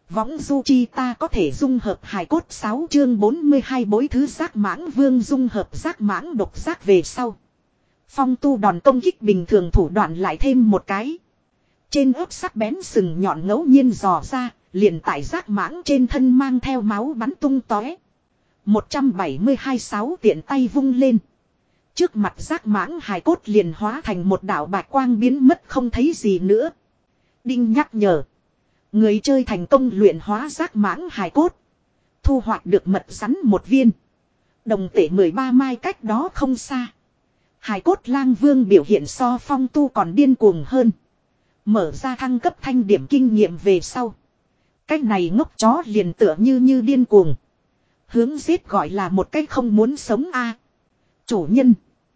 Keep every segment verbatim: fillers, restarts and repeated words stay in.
Võng du chi ta có thể dung hợp hài cốt sáu chương bốn mươi hai bối thứ giác mãng vương dung hợp giác mãng độc giác về sau. Phong tu đòn công kích bình thường thủ đoạn lại thêm một cái. Trên ớt sắc bén sừng nhọn ngẫu nhiên dò ra, liền tại giác mãng trên thân mang theo máu bắn tung tóe. một trăm bảy mươi hai sáu tiện tay vung lên. Trước mặt giác mãng hài cốt liền hóa thành một đạo bạch quang biến mất không thấy gì nữa. Đinh nhắc nhở. Người chơi thành công luyện hóa giác mãng hài cốt. Thu hoạch được mật rắn một viên. Đồng tể mười ba mai cách đó không xa. Hài cốt lang vương biểu hiện so phong tu còn điên cuồng hơn. Mở ra thăng cấp thanh điểm kinh nghiệm về sau. Cách này ngốc chó liền tựa như như điên cuồng. Hướng giết gọi là một cách không muốn sống a. Chủ nhân.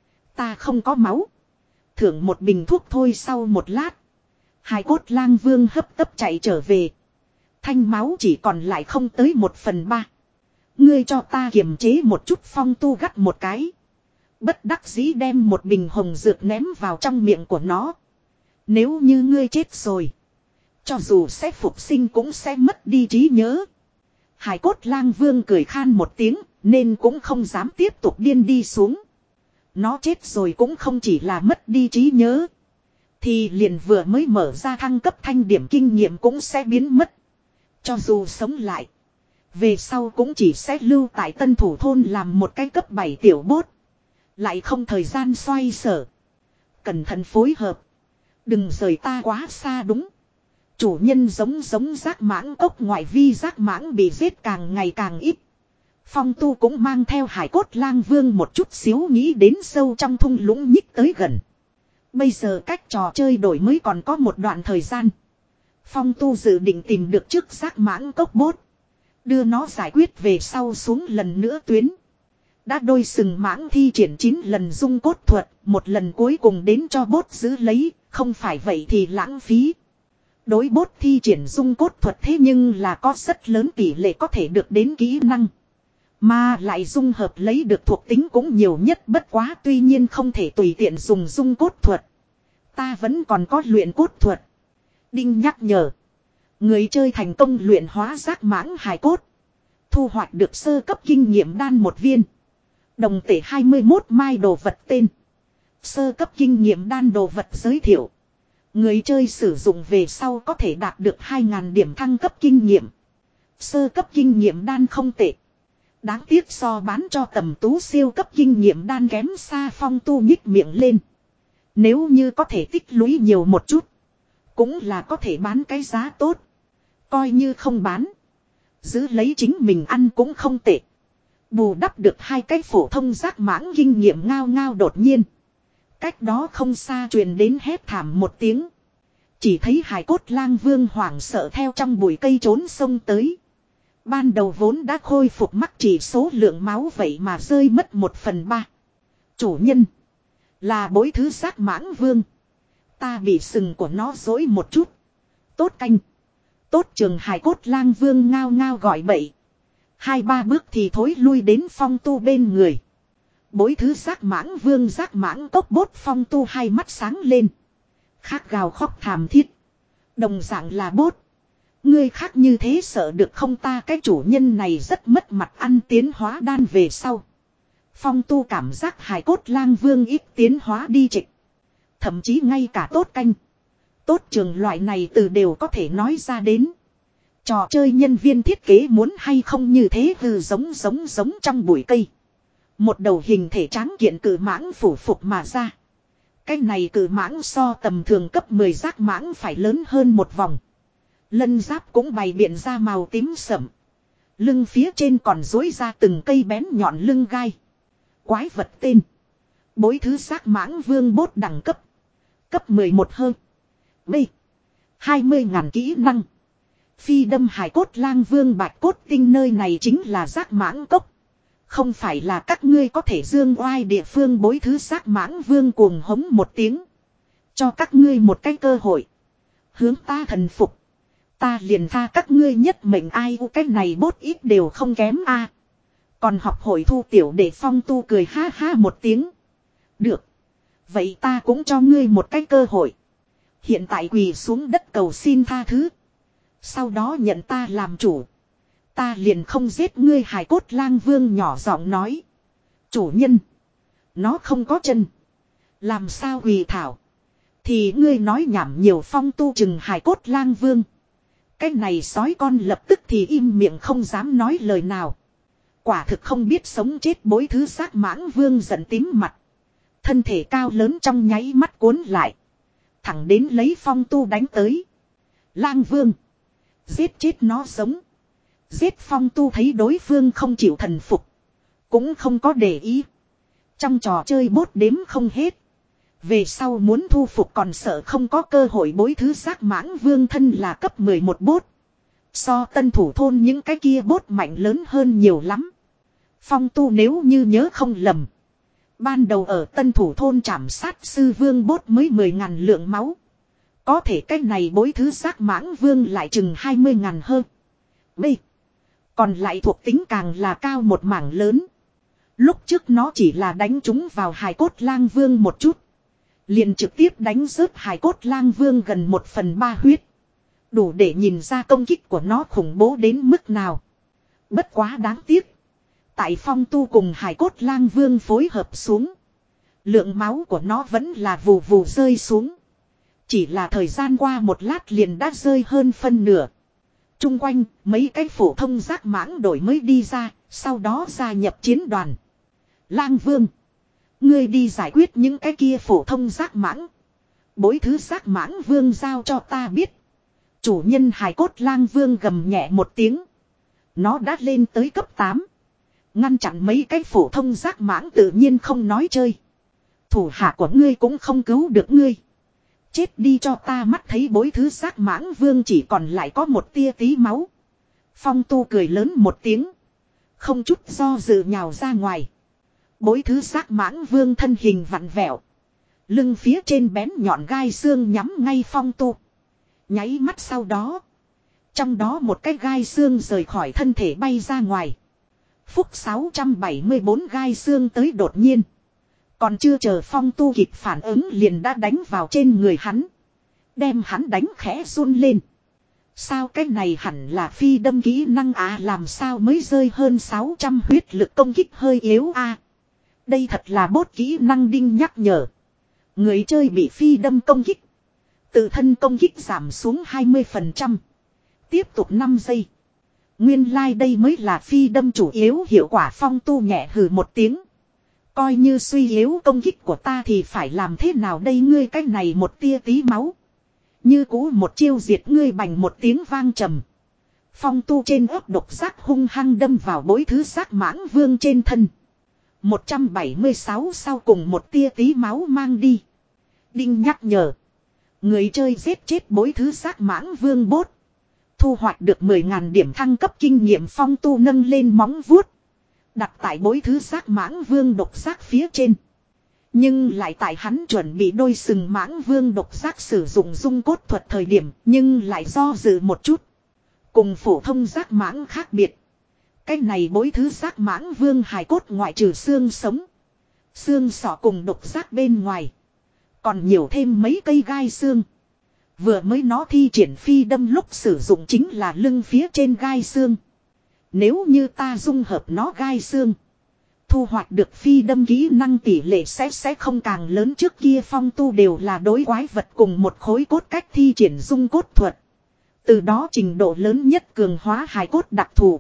Ta không có máu. Thưởng một bình thuốc thôi sau một lát. Hài cốt lang vương hấp tấp chạy trở về. Thanh máu chỉ còn lại không tới một phần ba. Ngươi cho ta kiềm chế một chút phong tu gắt một cái. Bất đắc dĩ đem một bình hồng dược ném vào trong miệng của nó. Nếu như ngươi chết rồi. Cho dù sẽ phục sinh cũng sẽ mất đi trí nhớ. Hải cốt lang vương cười khan một tiếng. Nên cũng không dám tiếp tục điên đi xuống. Nó chết rồi cũng không chỉ là mất đi trí nhớ. Thì liền vừa mới mở ra thăng cấp thanh điểm kinh nghiệm cũng sẽ biến mất. Cho dù sống lại. Về sau cũng chỉ sẽ lưu tại tân thủ thôn làm một cái cấp bảy tiểu bốt. Lại không thời gian xoay sở. Cẩn thận phối hợp. Đừng rời ta quá xa đúng. Chủ nhân giống giống giác mãng cốc ngoại vi giác mãng bị giết càng ngày càng ít. Phong tu cũng mang theo hải cốt lang vương một chút xíu nghĩ đến sâu trong thung lũng nhích tới gần. Bây giờ cách trò chơi đổi mới còn có một đoạn thời gian. Phong tu dự định tìm được trước giác mãng cốc bốt. Đưa nó giải quyết về sau xuống lần nữa tuyến. Đã đôi sừng mãng thi triển chín lần dung cốt thuật. Một lần cuối cùng đến cho bốt giữ lấy. Không phải vậy thì lãng phí. Đối bốt thi triển dung cốt thuật thế nhưng là có rất lớn tỷ lệ có thể được đến kỹ năng. Mà lại dung hợp lấy được thuộc tính cũng nhiều nhất bất quá tuy nhiên không thể tùy tiện dùng dung cốt thuật. Ta vẫn còn có luyện cốt thuật. Đinh nhắc nhở. Người chơi thành công luyện hóa giác mãng hài cốt. Thu hoạch được sơ cấp kinh nghiệm đan một viên. Đồng tể hai mươi mốt mai đồ vật tên. Sơ cấp kinh nghiệm đan đồ vật giới thiệu. Người chơi sử dụng về sau có thể đạt được hai nghìn điểm thăng cấp kinh nghiệm. Sơ cấp kinh nghiệm đan không tệ. Đáng tiếc so bán cho tầm tú siêu cấp kinh nghiệm đan kém xa phong tu nhích miệng lên. Nếu như có thể tích lũy nhiều một chút. Cũng là có thể bán cái giá tốt. Coi như không bán. Giữ lấy chính mình ăn cũng không tệ. Bù đắp được hai cái phổ thông giác mãng kinh nghiệm ngao ngao đột nhiên. Cách đó không xa truyền đến hét thảm một tiếng. Chỉ thấy hải cốt lang vương hoảng sợ theo trong bụi cây trốn sông tới. Ban đầu vốn đã khôi phục mắc chỉ số lượng máu vậy mà rơi mất một phần ba. Chủ nhân. Là bối thứ giác mãng vương. Ta bị sừng của nó dối một chút. Tốt canh. Tốt trường hải cốt lang vương ngao ngao gọi bậy. Hai ba bước thì thối lui đến phong tu bên người. Bối thứ giác mãng vương giác mãng cốc bốt phong tu hai mắt sáng lên. Khác gào khóc thảm thiết. Đồng dạng là bốt. Ngươi khác như thế sợ được không ta cái chủ nhân này rất mất mặt ăn tiến hóa đan về sau. Phong tu cảm giác hài cốt lang vương ít tiến hóa đi trịch. Thậm chí ngay cả tốt canh. Tốt trường loại này từ đều có thể nói ra đến. Trò chơi nhân viên thiết kế muốn hay không như thế hư giống giống giống trong bụi cây. Một đầu hình thể tráng kiện cự mãng phủ phục mà ra. Cái này cự mãng so tầm thường cấp mười giác mãng phải lớn hơn một vòng. Lân giáp cũng bày biện ra màu tím sẫm. Lưng phía trên còn dối ra từng cây bén nhọn lưng gai. Quái vật tên. Bối thứ giác mãng vương bốt đẳng cấp. Cấp mười một hơn. B. hai mươi ngàn kỹ năng. Phi đâm hải cốt lang vương bạch cốt tinh nơi này chính là giác mãng cốc. Không phải là các ngươi có thể dương oai địa phương bối thứ giác mãng vương cuồng hống một tiếng. Cho các ngươi một cái cơ hội. Hướng ta thần phục. Ta liền tha các ngươi nhất mệnh ai u cái này bốt ít đều không kém a. Còn học hội thu tiểu để phong tu cười ha ha một tiếng. Được. Vậy ta cũng cho ngươi một cái cơ hội. Hiện tại quỳ xuống đất cầu xin tha thứ. Sau đó nhận ta làm chủ. Ta liền không giết ngươi. Hài cốt lang vương nhỏ giọng nói. Chủ nhân. Nó không có chân. Làm sao quỳ thảo. Thì ngươi nói nhảm nhiều. Phong Tu chừng hài cốt lang vương. Cái này sói con lập tức thì im miệng không dám nói lời nào. Quả thực không biết sống chết bối thứ xác mãng vương giận tím mặt. Thân thể cao lớn trong nháy mắt cuốn lại. Thẳng đến lấy Phong Tu đánh tới. Lang vương. Giết chết nó sống. Giết Phong Tu thấy đối phương không chịu thần phục. Cũng không có để ý. Trong trò chơi bốt đếm không hết. Về sau muốn thu phục còn sợ không có cơ hội. Bối thứ xác mãng vương thân là cấp mười một bốt. So tân thủ thôn những cái kia bốt mạnh lớn hơn nhiều lắm. Phong Tu nếu như nhớ không lầm. Ban đầu ở tân thủ thôn trảm sát sư vương bốt mới mười ngàn lượng máu. Có thể cái này bối thứ xác mãng vương lại chừng hai mươi ngàn hơn. B. Còn lại thuộc tính càng là cao một mảng lớn. Lúc trước nó chỉ là đánh chúng vào hài cốt lang vương một chút. Liền trực tiếp đánh rớt hài cốt lang vương gần một phần ba huyết. Đủ để nhìn ra công kích của nó khủng bố đến mức nào. Bất quá đáng tiếc. Tại Phong Tu cùng hài cốt lang vương phối hợp xuống. Lượng máu của nó vẫn là vù vù rơi xuống. Chỉ là thời gian qua một lát liền đã rơi hơn phân nửa. Trung quanh mấy cái phổ thông giác mãng đổi mới đi ra. Sau đó gia nhập chiến đoàn. Lang vương. Ngươi đi giải quyết những cái kia phổ thông giác mãng. Bối thứ giác mãng vương giao cho ta biết. Chủ nhân hài cốt lang vương gầm nhẹ một tiếng. Nó đã lên tới cấp tám. Ngăn chặn mấy cái phổ thông giác mãng tự nhiên không nói chơi. Thủ hạ của ngươi cũng không cứu được ngươi. Chết đi cho ta. Mắt thấy bối thứ giác mãng vương chỉ còn lại có một tia tí máu. Phong Tu cười lớn một tiếng. Không chút do dự nhào ra ngoài. Bối thứ giác mãng vương thân hình vặn vẹo. Lưng phía trên bén nhọn gai xương nhắm ngay Phong Tu. Nháy mắt sau đó. Trong đó một cái gai xương rời khỏi thân thể bay ra ngoài. Phúc sáu trăm bảy mươi bốn gai xương tới đột nhiên. Còn chưa chờ Phong Tu kịp phản ứng liền đã đánh vào trên người hắn. Đem hắn đánh khẽ run lên. Sao cái này hẳn là phi đâm kỹ năng à, làm sao mới rơi hơn sáu trăm huyết lực công kích hơi yếu a à. Đây thật là bốt kỹ năng đinh nhắc nhở. Người chơi bị phi đâm công kích. Tự thân công kích giảm xuống hai mươi phần trăm. Tiếp tục năm giây. Nguyên lai like đây mới là phi đâm chủ yếu hiệu quả. Phong Tu nhẹ hừ một tiếng. Coi như suy yếu công kích của ta thì phải làm thế nào đây, ngươi cái này một tia tí máu. Như cũ một chiêu diệt ngươi. Bành một tiếng vang trầm. Phong Tu trên ớt độc giác hung hăng đâm vào bối thứ giác mãng vương trên thân. một trăm bảy mươi sáu sau cùng một tia tí máu mang đi. Đinh nhắc nhở. Người chơi giết chết bối thứ giác mãng vương bốt. Thu hoạch được mười ngàn điểm thăng cấp kinh nghiệm. Phong Tu nâng lên móng vuốt. Đặt tại bối thứ giác mãng vương độc giác phía trên. Nhưng lại tại hắn chuẩn bị đôi sừng mãng vương độc giác sử dụng dung cốt thuật thời điểm. Nhưng lại do dự một chút. Cùng phổ thông giác mãng khác biệt. Cái này bối thứ giác mãng vương hài cốt ngoại trừ xương sống. Xương sọ cùng độc giác bên ngoài. Còn nhiều thêm mấy cây gai xương. Vừa mới nó thi triển phi đâm lúc sử dụng chính là lưng phía trên gai xương. Nếu như ta dung hợp nó gai xương. Thu hoạch được phi đâm kỹ năng tỷ lệ sẽ sẽ không càng lớn. Trước kia Phong Tu đều là đối quái vật cùng một khối cốt cách thi triển dung cốt thuật. Từ đó trình độ lớn nhất cường hóa hài cốt đặc thù.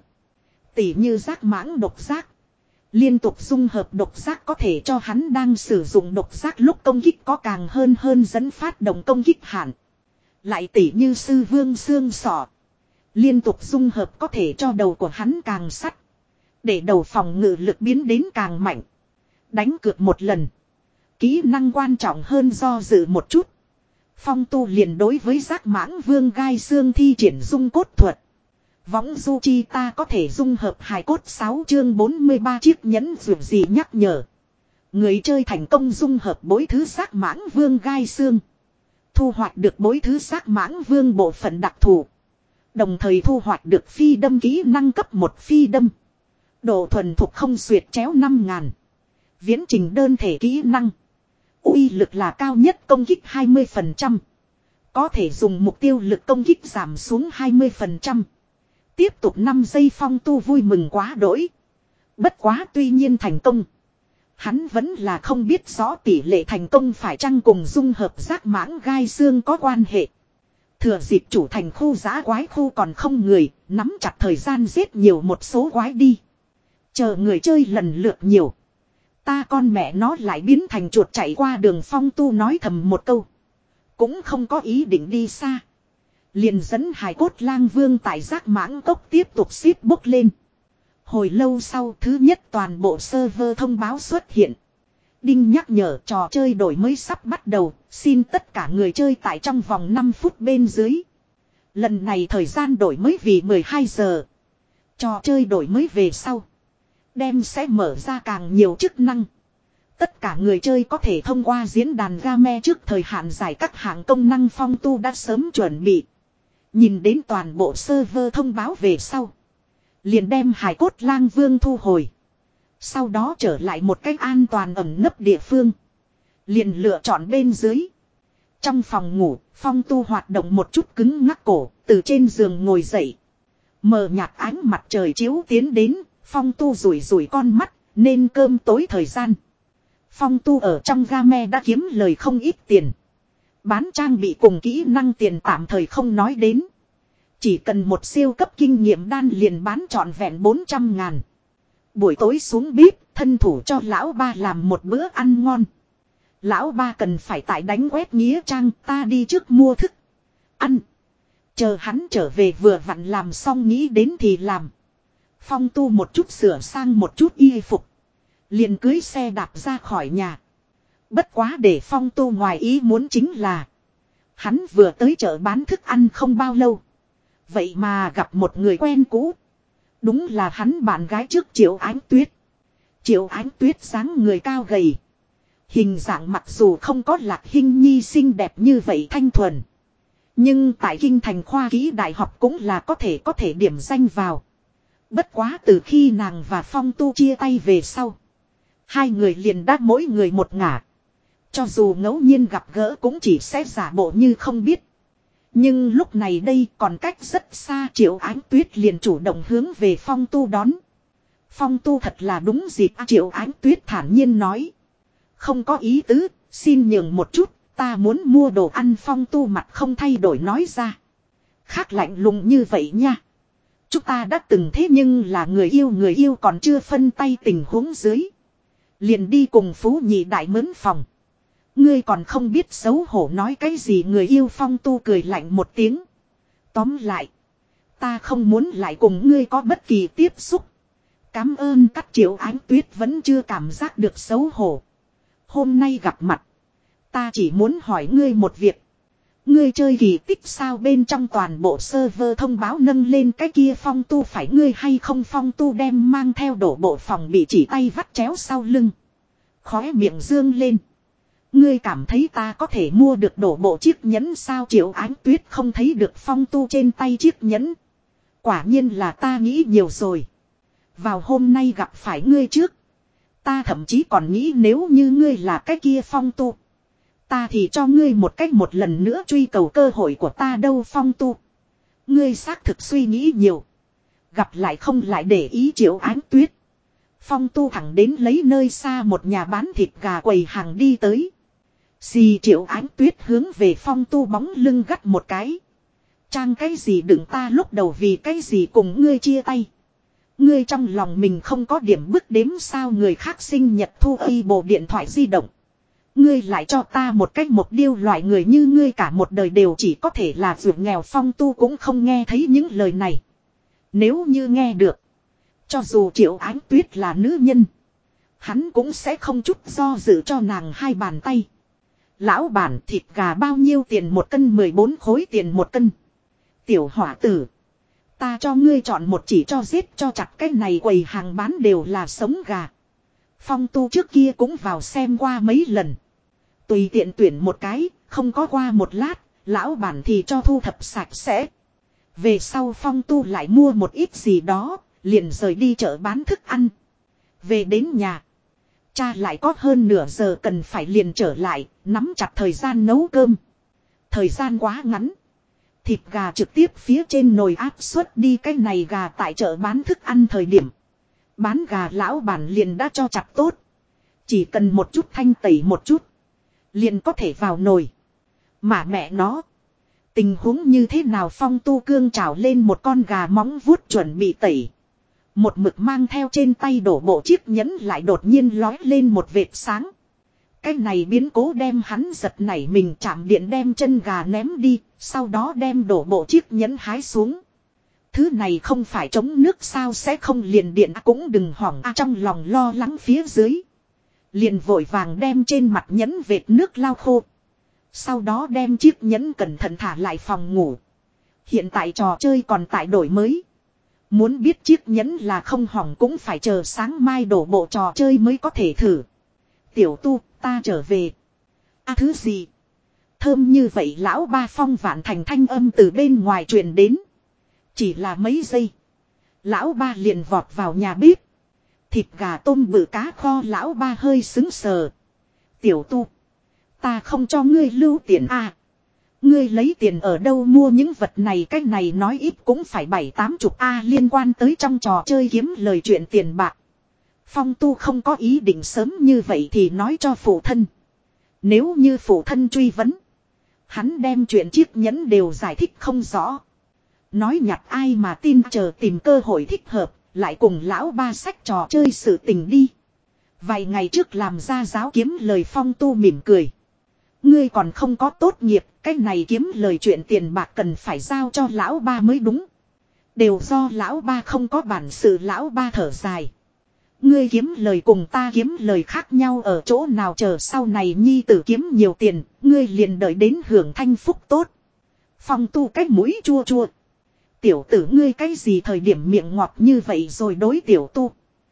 Tỷ như giác mãng độc giác. Liên tục dung hợp độc giác có thể cho hắn đang sử dụng độc giác lúc công kích có càng hơn hơn dẫn phát động công kích hạn. Lại tỷ như sư vương xương sọ. Liên tục dung hợp có thể cho đầu của hắn càng sắt. Để đầu phòng ngự lực biến đến càng mạnh. Đánh cược một lần. Kỹ năng quan trọng hơn do dự một chút. Phong Tu liền đối với giác mãng vương gai xương thi triển dung cốt thuật. Võng du chi ta có thể dung hợp hài cốt. Sáu chương bốn mươi ba chiếc nhẫn dù gì nhắc nhở. Người chơi thành công dung hợp bối thứ giác mãng vương gai xương. Thu hoạch được bối thứ giác mãng vương bộ phận đặc thù. Đồng thời thu hoạch được phi đâm kỹ năng cấp một phi đâm. Độ thuần thục không xuyệt chéo năm ngàn. Viễn trình đơn thể kỹ năng. Uy lực là cao nhất công kích hai mươi phần trăm. Có thể dùng mục tiêu lực công kích giảm xuống hai mươi phần trăm. Tiếp tục năm giây Phong Tu vui mừng quá đỗi. Bất quá tuy nhiên thành công. Hắn vẫn là không biết rõ tỷ lệ thành công phải chăng cùng dung hợp giác mãng gai xương có quan hệ. Thừa dịp chủ thành khu giã quái khu còn không người, nắm chặt thời gian giết nhiều một số quái đi. Chờ người chơi lần lượt nhiều. Ta con mẹ nó lại biến thành chuột chạy qua đường. Phong Tu nói thầm một câu. Cũng không có ý định đi xa. Liền dẫn hài cốt lang vương tại giác mãng cốc tiếp tục ship bốc lên. Hồi lâu sau thứ nhất toàn bộ server thông báo xuất hiện. Đinh nhắc nhở trò chơi đổi mới sắp bắt đầu. Xin tất cả người chơi tại trong vòng năm phút bên dưới. Lần này thời gian đổi mới vì mười hai giờ. Trò chơi đổi mới về sau. Đem sẽ mở ra càng nhiều chức năng. Tất cả người chơi có thể thông qua diễn đàn game trước thời hạn giải các hạng công năng. Phong Tu đã sớm chuẩn bị. Nhìn đến toàn bộ server thông báo về sau. Liền đem hài cốt lang vương thu hồi. Sau đó trở lại một cách an toàn ẩn nấp địa phương. Liền lựa chọn bên dưới. Trong phòng ngủ, Phong Tu hoạt động một chút cứng ngắc cổ, từ trên giường ngồi dậy. Mờ nhạt ánh mặt trời chiếu tiến đến, Phong Tu rủi rủi con mắt, nên cơm tối thời gian. Phong Tu ở trong game đã kiếm lời không ít tiền. Bán trang bị cùng kỹ năng tiền tạm thời không nói đến. Chỉ cần một siêu cấp kinh nghiệm đan liền bán trọn vẹn bốn trăm ngàn. Buổi tối xuống bếp, thân thủ cho lão ba làm một bữa ăn ngon. Lão ba cần phải tại đánh quét nghĩa trang, ta đi trước mua thức ăn. Chờ hắn trở về vừa vặn làm xong nghĩ đến thì làm. Phong Tu một chút sửa sang một chút y phục. Liền cưới xe đạp ra khỏi nhà. Bất quá để Phong Tu ngoài ý muốn chính là. Hắn vừa tới chợ bán thức ăn không bao lâu. Vậy mà gặp một người quen cũ. Đúng là hắn bạn gái trước Triệu Ánh Tuyết. Triệu Ánh Tuyết dáng người cao gầy. Hình dạng mặc dù không có Lạc Hinh Nhi xinh đẹp như vậy thanh thuần. Nhưng tại Kinh Thành Khoa Kỹ Đại học cũng là có thể có thể điểm danh vào. Bất quá từ khi nàng và Phong Tu chia tay về sau. Hai người liền đã mỗi người một ngả. Cho dù ngẫu nhiên gặp gỡ cũng chỉ sẽ giả bộ như không biết. Nhưng lúc này đây còn cách rất xa Triệu Ánh Tuyết liền chủ động hướng về Phong Tu đón. Phong Tu thật là đúng dịp. Triệu Ánh Tuyết thản nhiên nói. Không có ý tứ, xin nhường một chút, ta muốn mua đồ ăn. Phong Tu mặt không thay đổi nói ra. Khác lạnh lùng như vậy nha. Chúng ta đã từng thế nhưng là người yêu người yêu còn chưa phân tay tình huống dưới. Liền đi cùng Phú Nhị Đại mướn phòng. Ngươi còn không biết xấu hổ nói cái gì người yêu. Phong Tu cười lạnh một tiếng. Tóm lại. Ta không muốn lại cùng ngươi có bất kỳ tiếp xúc. Cám ơn. Các Triệu Ánh Tuyết vẫn chưa cảm giác được xấu hổ. Hôm nay gặp mặt. Ta chỉ muốn hỏi ngươi một việc. Ngươi chơi kỳ tích sao? Bên trong toàn bộ server thông báo nâng lên cái kia Phong Tu phải ngươi hay không? Phong Tu đem mang theo đổ bộ phòng bị chỉ tay vắt chéo sau lưng. Khóe miệng dương lên. Ngươi cảm thấy ta có thể mua được đổ bộ chiếc nhẫn sao? Triệu Ánh Tuyết không thấy được Phong Tu trên tay chiếc nhẫn. Quả nhiên là ta nghĩ nhiều rồi. Vào hôm nay gặp phải ngươi trước. Ta thậm chí còn nghĩ nếu như ngươi là cái kia Phong Tu. Ta thì cho ngươi một cách một lần nữa truy cầu cơ hội của ta đâu. Phong Tu. Ngươi xác thực suy nghĩ nhiều. Gặp lại không lại để ý. Triệu Ánh Tuyết. Phong Tu thẳng đến lấy nơi xa một nhà bán thịt gà quầy hàng đi tới. Xì. Triệu Ánh Tuyết hướng về Phong Tu bóng lưng gắt một cái. Trang cái gì đừng ta lúc đầu vì cái gì cùng ngươi chia tay. Ngươi trong lòng mình không có điểm bước đếm sao? Người khác sinh nhật thu y bộ điện thoại di động. Ngươi lại cho ta một cách một điêu loại người như ngươi cả một đời đều chỉ có thể là ruột nghèo. Phong Tu cũng không nghe thấy những lời này. Nếu như nghe được. Cho dù Triệu Ánh Tuyết là nữ nhân. Hắn cũng sẽ không chút do dự cho nàng hai bàn tay. Lão bản thịt gà bao nhiêu tiền một cân? mười bốn khối tiền một cân. Tiểu hỏa tử. Ta cho ngươi chọn một chỉ cho giết cho chặt. Cái này quầy hàng bán đều là sống gà. Phong Tu trước kia cũng vào xem qua mấy lần. Tùy tiện tuyển một cái, không có qua một lát, lão bản thì cho thu thập sạch sẽ. Về sau Phong Tu lại mua một ít gì đó, liền rời đi chợ bán thức ăn. Về đến nhà, cha lại có hơn nửa giờ cần phải liền trở lại, nắm chặt thời gian nấu cơm. Thời gian quá ngắn. Thịt gà trực tiếp phía trên nồi áp suất đi cái này gà tại chợ bán thức ăn thời điểm. Bán gà lão bản liền đã cho chặt tốt. Chỉ cần một chút thanh tẩy một chút. Liền có thể vào nồi. Mà mẹ nó. Tình huống như thế nào Phong Tu Cương trào lên một con gà móng vuốt chuẩn bị tẩy. Một mực mang theo trên tay đổ bộ chiếc nhẫn lại đột nhiên lói lên một vệt sáng. Cái này biến cố đem hắn giật nảy mình chạm điện đem chân gà ném đi. Sau đó đem đổ bộ chiếc nhẫn hái xuống. Thứ này không phải chống nước sao sẽ không liền điện cũng đừng hoảng à, trong lòng lo lắng phía dưới. Liền vội vàng đem trên mặt nhẫn vệt nước lau khô. Sau đó đem chiếc nhẫn cẩn thận thả lại phòng ngủ. Hiện tại trò chơi còn tại đổi mới. Muốn biết chiếc nhẫn là không hỏng cũng phải chờ sáng mai đổ bộ trò chơi mới có thể thử. Tiểu tu, ta trở về. À thứ gì? Thơm như vậy lão ba Phong Vạn Thành thanh âm từ bên ngoài truyền đến. Chỉ là mấy giây. Lão ba liền vọt vào nhà bếp. Thịt gà tôm bự cá kho lão ba hơi xứng sờ. Tiểu tu. Ta không cho ngươi lưu tiền à. Ngươi lấy tiền ở đâu mua những vật này cái này nói ít cũng phải bảy tám chục a liên quan tới trong trò chơi kiếm lời chuyện tiền bạc. Phong tu không có ý định sớm như vậy thì nói cho phụ thân. Nếu như phụ thân truy vấn. Hắn đem chuyện chiếc nhẫn đều giải thích không rõ. Nói nhặt ai mà tin chờ tìm cơ hội thích hợp. Lại cùng lão ba sách trò chơi sự tình đi. Vài ngày trước làm ra giáo kiếm lời Phong tu mỉm cười. Ngươi còn không có tốt nghiệp. Cái này kiếm lời chuyện tiền bạc cần phải giao cho lão ba mới đúng. Đều do lão ba không có bản sự lão ba thở dài. Ngươi kiếm lời cùng ta kiếm lời khác nhau ở chỗ nào chờ sau này nhi tử kiếm nhiều tiền, ngươi liền đợi đến hưởng thanh phúc tốt. Phong tu cách mũi chua chua. Tiểu tử ngươi cái gì thời điểm miệng ngọt như vậy rồi đối tiểu tu.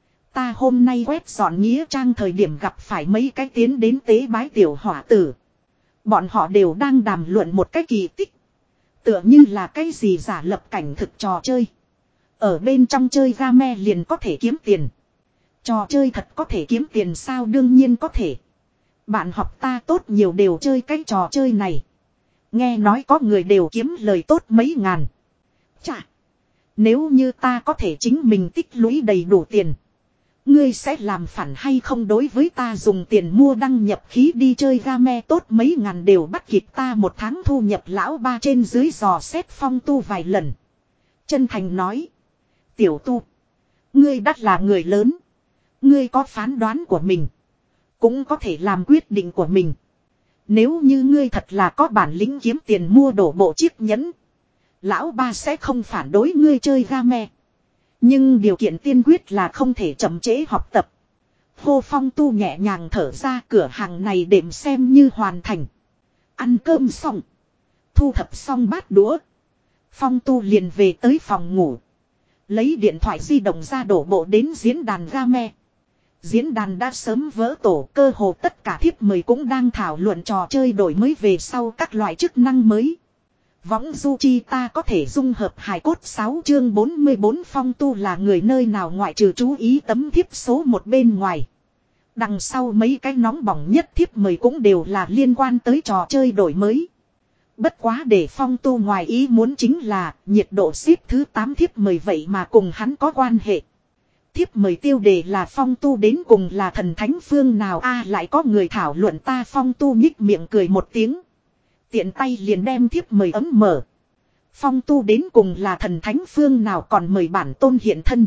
Ta hôm nay quét dọn nghĩa trang thời điểm gặp phải mấy cái tiến đến tế bái tiểu hỏa tử. Bọn họ đều đang đàm luận một cái kỳ tích. Tựa như là cái gì giả lập cảnh thực trò chơi. Ở bên trong chơi game liền có thể kiếm tiền. Trò chơi thật có thể kiếm tiền sao đương nhiên có thể. Bạn học ta tốt nhiều đều chơi cái trò chơi này. Nghe nói có người đều kiếm lời tốt mấy ngàn. Chà. Nếu như ta có thể chính mình tích lũy đầy đủ tiền. Ngươi sẽ làm phản hay không đối với ta dùng tiền mua đăng nhập khí đi chơi game tốt mấy ngàn đều bắt kịp ta một tháng thu nhập lão ba trên dưới dò xét Phong tu vài lần. Chân thành nói. Tiểu tu. Ngươi đắt là người lớn. Ngươi có phán đoán của mình. Cũng có thể làm quyết định của mình. Nếu như ngươi thật là có bản lĩnh kiếm tiền mua đổ bộ chiếc nhẫn. Lão ba sẽ không phản đối ngươi chơi game. Nhưng điều kiện tiên quyết là không thể chậm trễ học tập. Hô Phong tu nhẹ nhàng thở ra cửa hàng này đệm xem như hoàn thành. Ăn cơm xong. Thu thập xong bát đũa. Phong tu liền về tới phòng ngủ. Lấy điện thoại di động ra đổ bộ đến diễn đàn game. Diễn đàn đã sớm vỡ tổ cơ hồ tất cả thiếp mời cũng đang thảo luận trò chơi đổi mới về sau các loại chức năng mới. Võng du chi ta có thể dung hợp hài cốt sáu chương bốn mươi bốn Phong tu là người nơi nào ngoại trừ chú ý tấm thiếp số một bên ngoài. Đằng sau mấy cái nóng bỏng nhất thiếp mời cũng đều là liên quan tới trò chơi đổi mới. Bất quá để Phong tu ngoài ý muốn chính là nhiệt độ xếp thứ tám thiếp mời vậy mà cùng hắn có quan hệ. Thiếp mời tiêu đề là Phong tu đến cùng là thần thánh phương nào a à, lại có người thảo luận ta Phong tu nhích miệng cười một tiếng. Tiện tay liền đem thiếp mời ấm mở. Phong tu đến cùng là thần thánh phương nào còn mời bản tôn hiện thân.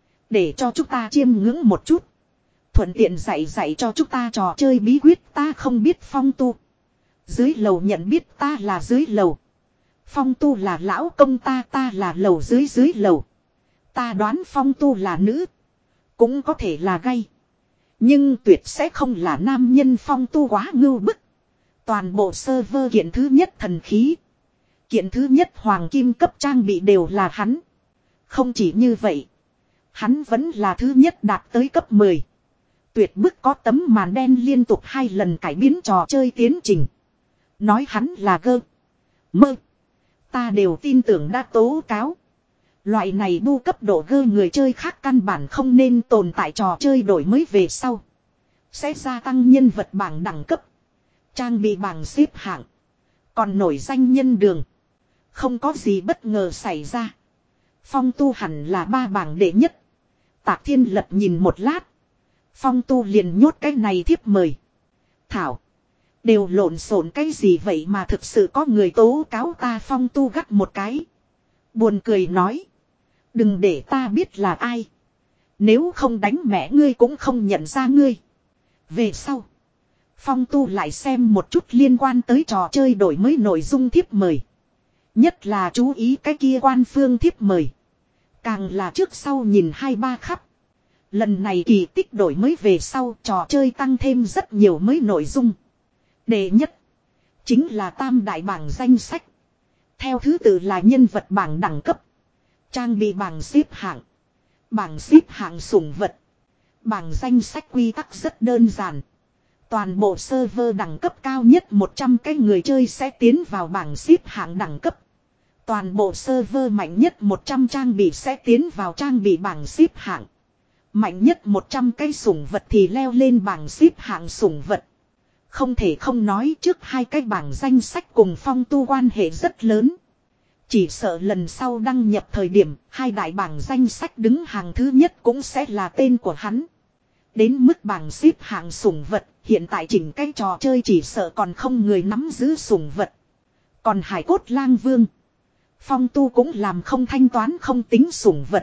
Để cho chúng ta chiêm ngưỡng một chút. Thuận tiện dạy dạy cho chúng ta trò chơi bí quyết ta không biết Phong tu. Dưới lầu nhận biết ta là dưới lầu. Phong tu là lão công ta ta là lầu dưới dưới lầu. Ta đoán Phong tu là nữ. Cũng có thể là gay. Nhưng tuyệt sẽ không là nam nhân Phong tu quá ngưu bức. Toàn bộ server kiện thứ nhất thần khí. Kiện thứ nhất hoàng kim cấp trang bị đều là hắn. Không chỉ như vậy. Hắn vẫn là thứ nhất đạt tới cấp mười. Tuyệt bức có tấm màn đen liên tục hai lần cải biến trò chơi tiến trình. Nói hắn là gơ. Mơ. Ta đều tin tưởng đã tố cáo. Loại này bu cấp độ gơ người chơi khác căn bản không nên tồn tại trò chơi đổi mới về sau. Sẽ gia tăng nhân vật bảng đẳng cấp. Trang bị bảng xếp hạng. Còn nổi danh nhân đường. Không có gì bất ngờ xảy ra. Phong Tu hẳn là ba bảng đệ nhất. Tạc Thiên Lập nhìn một lát. Phong Tu liền nhốt cái này thiếp mời. Thảo. Đều lộn xộn cái gì vậy mà thực sự có người tố cáo ta. Phong Tu gắt một cái. Buồn cười nói. Đừng để ta biết là ai. Nếu không đánh mẹ ngươi cũng không nhận ra ngươi. Về sau. Phong Tu lại xem một chút liên quan tới trò chơi đổi mới nội dung thiếp mời. Nhất là chú ý cái kia quan phương thiếp mời. Càng là trước sau nhìn hai ba khắp. Lần này kỳ tích đổi mới về sau trò chơi tăng thêm rất nhiều mới nội dung. Đệ nhất. Chính là tam đại bảng danh sách. Theo thứ tự là nhân vật bảng đẳng cấp. Trang bị bảng xếp hạng. Bảng xếp hạng sủng vật. Bảng danh sách quy tắc rất đơn giản. Toàn bộ server đẳng cấp cao nhất một trăm cái người chơi sẽ tiến vào bảng xếp hạng đẳng cấp. Toàn bộ server mạnh nhất một trăm trang bị sẽ tiến vào trang bị bảng xếp hạng. Mạnh nhất một trăm cái sủng vật thì leo lên bảng xếp hạng sủng vật. Không thể không nói trước hai cái bảng danh sách cùng Phong Tu quan hệ rất lớn. Chỉ sợ lần sau đăng nhập thời điểm hai đại bảng danh sách đứng hàng thứ nhất cũng sẽ là tên của hắn. Đến mức bảng xếp hạng sủng vật, hiện tại chỉnh cái trò chơi chỉ sợ còn không người nắm giữ sủng vật. Còn Hải Cốt Lang Vương, Phong Tu cũng làm không thanh toán không tính sủng vật.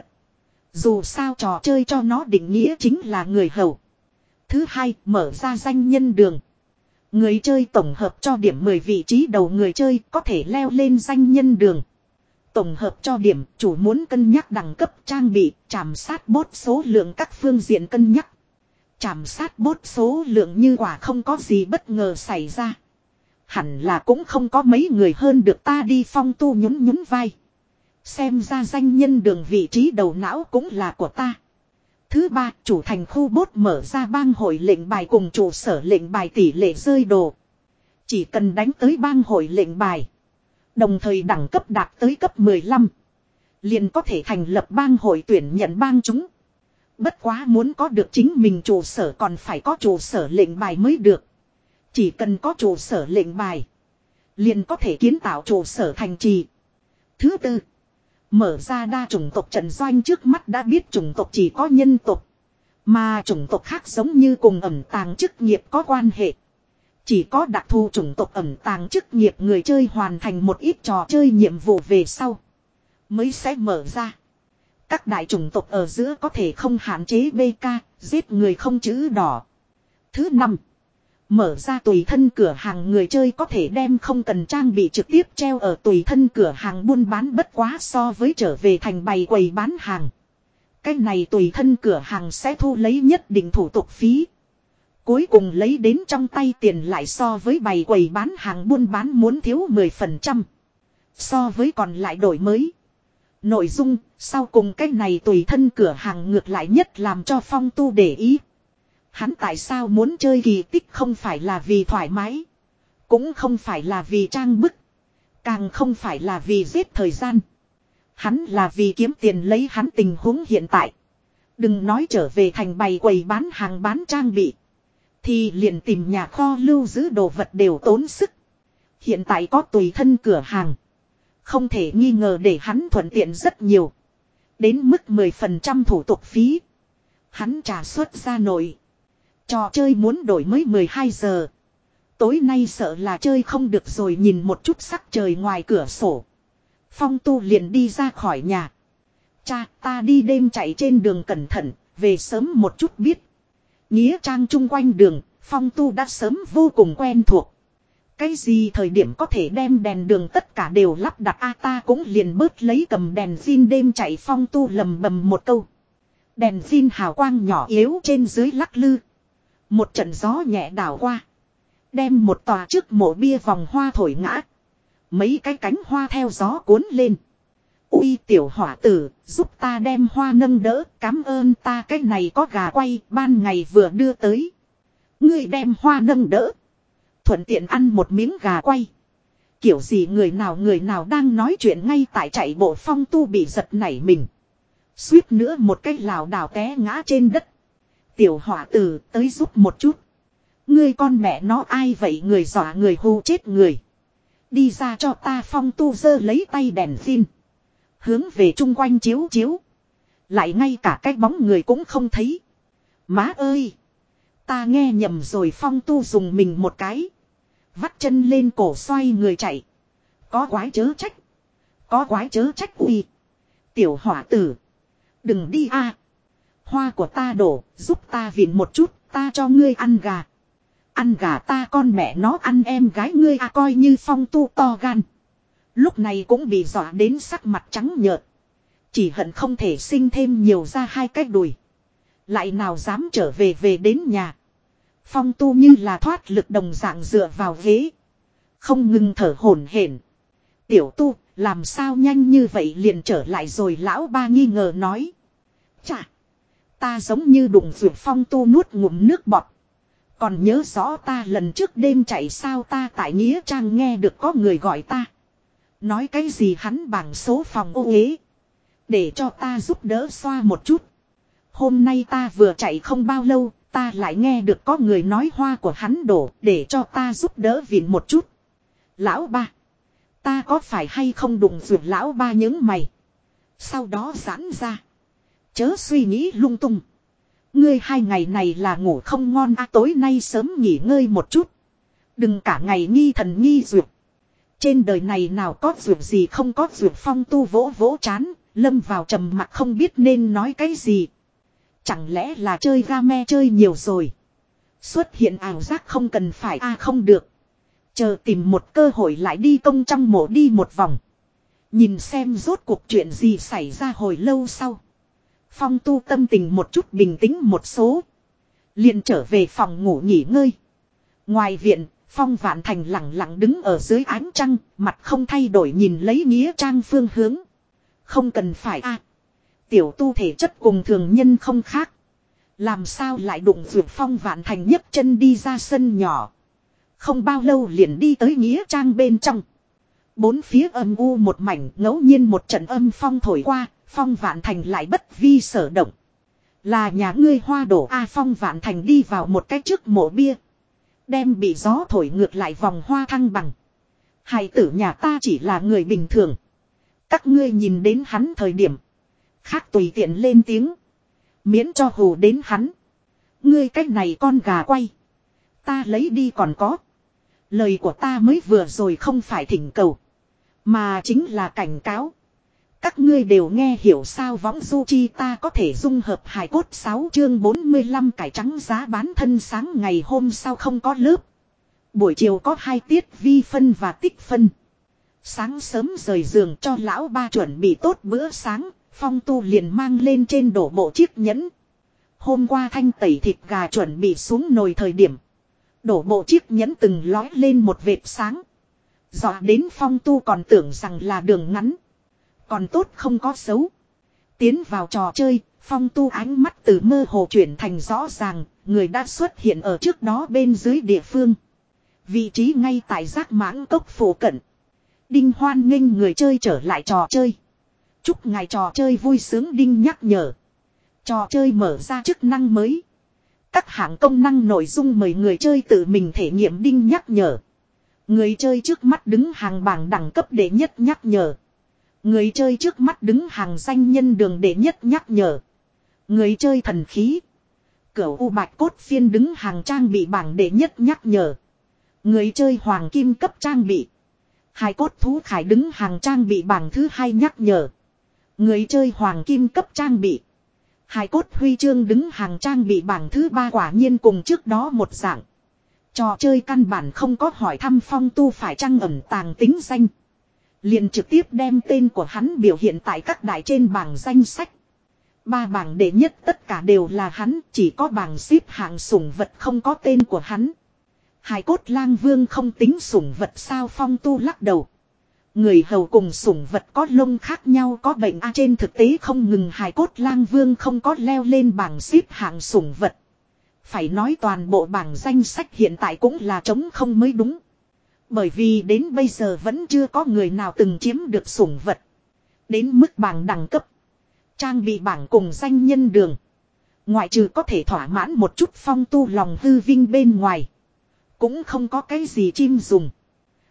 Dù sao trò chơi cho nó định nghĩa chính là người hầu. Thứ hai, mở ra danh nhân đường. Người chơi tổng hợp cho điểm mười vị trí đầu người chơi có thể leo lên danh nhân đường. Tổng hợp cho điểm, chủ muốn cân nhắc đẳng cấp trang bị, trảm sát bot số lượng các phương diện cân nhắc. Trảm sát bot số lượng như quả không có gì bất ngờ xảy ra. Hẳn là cũng không có mấy người hơn được ta đi. Phong Tu nhún nhún vai. Xem ra danh nhân đường vị trí đầu não cũng là của ta. Thứ ba, chủ thành khu bot mở ra bang hội lệnh bài cùng trụ sở lệnh bài tỷ lệ rơi đồ. Chỉ cần đánh tới bang hội lệnh bài. Đồng thời đẳng cấp đạt tới cấp mười lăm. Liền có thể thành lập bang hội tuyển nhận bang chúng. Bất quá muốn có được chính mình trụ sở còn phải có trụ sở lệnh bài mới được. Chỉ cần có trụ sở lệnh bài. Liền có thể kiến tạo trụ sở thành trì. Thứ tư. Mở ra đa chủng tộc trận doanh trước mắt đã biết chủng tộc chỉ có nhân tộc. Mà chủng tộc khác giống như cùng ẩn tàng chức nghiệp có quan hệ. Chỉ có đặc thù chủng tộc ẩn tàng chức nghiệp người chơi hoàn thành một ít trò chơi nhiệm vụ về sau. Mới sẽ mở ra. Các đại chủng tộc ở giữa có thể không hạn chế bê ca, giết người không chữ đỏ. Thứ năm. Mở ra tùy thân cửa hàng người chơi có thể đem không cần trang bị trực tiếp treo ở tùy thân cửa hàng buôn bán bất quá so với trở về thành bày quầy bán hàng. Cái này tùy thân cửa hàng sẽ thu lấy nhất định thủ tục phí. Cuối cùng lấy đến trong tay tiền lại so với bày quầy bán hàng buôn bán muốn thiếu mười phần trăm. So với còn lại đổi mới. Nội dung, sau cùng cái này tùy thân cửa hàng ngược lại nhất làm cho Phong Tu để ý. Hắn tại sao muốn chơi kỳ tích không phải là vì thoải mái. Cũng không phải là vì trang bức. Càng không phải là vì giết thời gian. Hắn là vì kiếm tiền lấy hắn tình huống hiện tại. Đừng nói trở về thành bày quầy bán hàng bán trang bị. Thì liền tìm nhà kho lưu giữ đồ vật đều tốn sức. Hiện tại có tùy thân cửa hàng. Không thể nghi ngờ để hắn thuận tiện rất nhiều. Đến mức mười phần trăm thủ tục phí. Hắn trả xuất ra nổi. Trò chơi muốn đổi mới mười hai giờ. Tối nay sợ là chơi không được rồi nhìn một chút sắc trời ngoài cửa sổ. Phong Tu liền đi ra khỏi nhà. Cha, ta đi đêm chạy trên đường cẩn thận, về sớm một chút biết. Nghĩa trang chung quanh đường, Phong Tu đã sớm vô cùng quen thuộc. Cái gì thời điểm có thể đem đèn đường tất cả đều lắp đặt a ta cũng liền bớt lấy cầm đèn zin đêm chạy. Phong Tu lầm bầm một câu. Đèn zin hào quang nhỏ yếu trên dưới lắc lư. Một trận gió nhẹ đảo qua. Đem một tòa trước mộ bia vòng hoa thổi ngã. Mấy cái cánh hoa theo gió cuốn lên. Ui tiểu hỏa tử, giúp ta đem hoa nâng đỡ, cảm ơn ta cái này có gà quay, ban ngày vừa đưa tới. Ngươi đem hoa nâng đỡ. Thuận tiện ăn một miếng gà quay. Kiểu gì người nào người nào đang nói chuyện ngay tại chạy bộ. Phong Tu bị giật nảy mình. Suýt nữa một cái lảo đảo té ngã trên đất. Tiểu hỏa tử tới giúp một chút. Ngươi con mẹ nó ai vậy người dọa người hù chết người. Đi ra cho ta, Phong Tu giơ lấy tay đèn pin. Hướng về chung quanh chiếu chiếu. Lại ngay cả cái bóng người cũng không thấy. Má ơi! Ta nghe nhầm rồi, Phong Tu dùng mình một cái. Vắt chân lên cổ xoay người chạy. Có quái chớ trách. Có quái chớ trách uy. Tiểu hỏa tử. Đừng đi a. Hoa của ta đổ, giúp ta vịn một chút, ta cho ngươi ăn gà. Ăn gà ta con mẹ nó ăn em gái ngươi a, coi như Phong Tu to gan. Lúc này cũng bị dọa đến sắc mặt trắng nhợt. Chỉ hận không thể sinh thêm nhiều ra hai cái đùi. Lại nào dám trở về về đến nhà. Phong Tu như là thoát lực đồng dạng dựa vào ghế. Không ngừng thở hổn hển. Tiểu Tu, làm sao nhanh như vậy liền trở lại rồi, lão ba nghi ngờ nói. Chà! Ta giống như đụng vượt. Phong Tu nuốt ngụm nước bọt. Còn nhớ rõ ta lần trước đêm chạy sao, ta tại Nghĩa Trang nghe được có người gọi ta. Nói cái gì hắn bảng số phòng ô uế. Để cho ta giúp đỡ xoa một chút. Hôm nay ta vừa chạy không bao lâu, ta lại nghe được có người nói hoa của hắn đổ, để cho ta giúp đỡ vịn một chút. Lão ba! Ta có phải hay không đụng vượt? Lão ba những mày. Sau đó giãn ra. Chớ suy nghĩ lung tung. Ngươi hai ngày này là ngủ không ngon à, tối nay sớm nghỉ ngơi một chút. Đừng cả ngày nghi thần nghi duyệt. Trên đời này nào có duyệt gì không có duyệt. Phong Tu vỗ vỗ chán, lâm vào trầm mặc không biết nên nói cái gì. Chẳng lẽ là chơi game chơi nhiều rồi. Xuất hiện ảo giác không cần phải a à, không được. Chờ tìm một cơ hội lại đi công trong mộ đi một vòng. Nhìn xem rốt cuộc chuyện gì xảy ra. Hồi lâu sau, Phong Tu tâm tình một chút bình tĩnh một số. Liền trở về phòng ngủ nghỉ ngơi. Ngoài viện, Phong Vạn Thành lặng lặng đứng ở dưới ánh trăng, mặt không thay đổi nhìn lấy Nghĩa Trang phương hướng. Không cần phải a. À, tiểu Tu thể chất cùng thường nhân không khác. Làm sao lại đụng vượt. Phong Vạn Thành nhấc chân đi ra sân nhỏ. Không bao lâu liền đi tới Nghĩa Trang bên trong. Bốn phía âm u một mảnh, ngẫu nhiên một trận âm phong thổi qua, Phong Vạn Thành lại bất vi sở động. Là nhà ngươi hoa đổ a. À, Phong Vạn Thành đi vào một cái trước mộ bia. Đem bị gió thổi ngược lại vòng hoa thăng bằng. Hài tử nhà ta chỉ là người bình thường. Các ngươi nhìn đến hắn thời điểm khác tùy tiện lên tiếng. Miễn cho hù đến hắn. Ngươi cái này con gà quay. Ta lấy đi còn có. Lời của ta mới vừa rồi không phải thỉnh cầu. Mà chính là cảnh cáo. Các ngươi đều nghe hiểu sao. Võng du chi ta có thể dung hợp hài cốt. Sáu chương bốn mươi lăm cải trắng giá bán thân. Sáng ngày hôm sau không có lớp. Buổi chiều có hai tiết vi phân và tích phân. Sáng sớm rời giường cho lão ba chuẩn bị tốt bữa sáng. Phong Tu liền mang lên trên đổ bộ chiếc nhẫn. Hôm qua thanh tẩy thịt gà chuẩn bị xuống nồi thời điểm. Đổ bộ chiếc nhẫn từng lói lên một vệt sáng. Dọa đến Phong Tu còn tưởng rằng là đường ngắn. Còn tốt không có xấu. Tiến vào trò chơi, Phong Tu ánh mắt từ mơ hồ chuyển thành rõ ràng. Người đã xuất hiện ở trước đó bên dưới địa phương. Vị trí ngay tại giác mãng cốc phủ cận. Đinh hoan nghênh người chơi trở lại trò chơi. Chúc ngài trò chơi vui sướng. Đinh nhắc nhở. Trò chơi mở ra chức năng mới. Các hạng công năng nội dung mời người chơi tự mình thể nghiệm. Đinh nhắc nhở. Người chơi trước mắt đứng hàng bảng đẳng cấp đệ nhất nhắc nhở. Người chơi trước mắt đứng hàng danh nhân đường đệ nhất nhắc nhở. Người chơi thần khí. Cửu U Bạch Cốt Phiên đứng hàng trang bị bảng đệ nhất nhắc nhở. Người chơi hoàng kim cấp trang bị. Hai cốt thú khải đứng hàng trang bị bảng thứ hai nhắc nhở. Người chơi hoàng kim cấp trang bị. Hai cốt huy chương đứng hàng trang bị bảng thứ ba. Quả nhiên cùng trước đó một dạng. Trò chơi căn bản không có hỏi thăm Phong Tu phải chăng ẩn tàng tính danh. Liền trực tiếp đem tên của hắn biểu hiện tại các đại trên bảng danh sách. Ba bảng đệ nhất tất cả đều là hắn, chỉ có bảng xếp hạng sủng vật không có tên của hắn. Hải cốt lang vương không tính sủng vật sao? Phong Tu lắc đầu. Người hầu cùng sủng vật có lông khác nhau có bệnh a. Trên thực tế không ngừng hải cốt lang vương không có leo lên bảng xếp hạng sủng vật. Phải nói toàn bộ bảng danh sách hiện tại cũng là trống không mới đúng. Bởi vì đến bây giờ vẫn chưa có người nào từng chiếm được sủng vật. Đến mức bảng đẳng cấp. Trang bị bảng cùng danh nhân đường. Ngoại trừ có thể thỏa mãn một chút Phong Tu lòng hư vinh bên ngoài. Cũng không có cái gì chim dùng.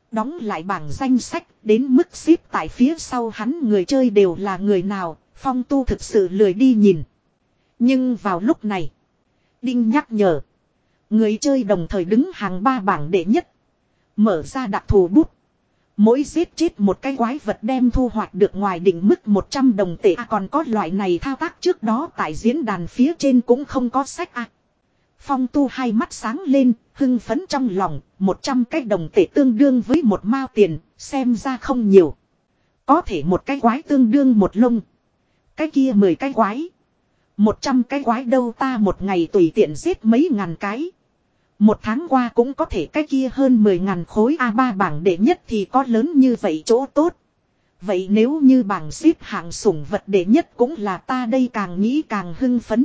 Đóng lại bảng danh sách, đến mức xếp tại phía sau hắn người chơi đều là người nào, Phong Tu thực sự lười đi nhìn. Nhưng vào lúc này, Đinh nhắc nhở. Người chơi đồng thời đứng hàng ba bảng đệ nhất. Mở ra đặc thù bút. Mỗi giết chết một cái quái vật đem thu hoạch được ngoài định mức một trăm đồng tệ. À, còn có loại này thao tác trước đó tại diễn đàn phía trên cũng không có sách à. Phong Tu hai mắt sáng lên, hưng phấn trong lòng, một trăm cái đồng tệ tương đương với một mao tiền, xem ra không nhiều. Có thể một cái quái tương đương một lông. Cái kia mười cái quái. Một trăm cái quái đâu, ta một ngày tùy tiện giết mấy ngàn cái. Một tháng qua cũng có thể cái kia hơn mười ngàn khối a ba bảng đệ nhất thì có lớn như vậy chỗ tốt. Vậy nếu như bảng xếp hạng sủng vật đệ nhất cũng là ta đây, càng nghĩ càng hưng phấn.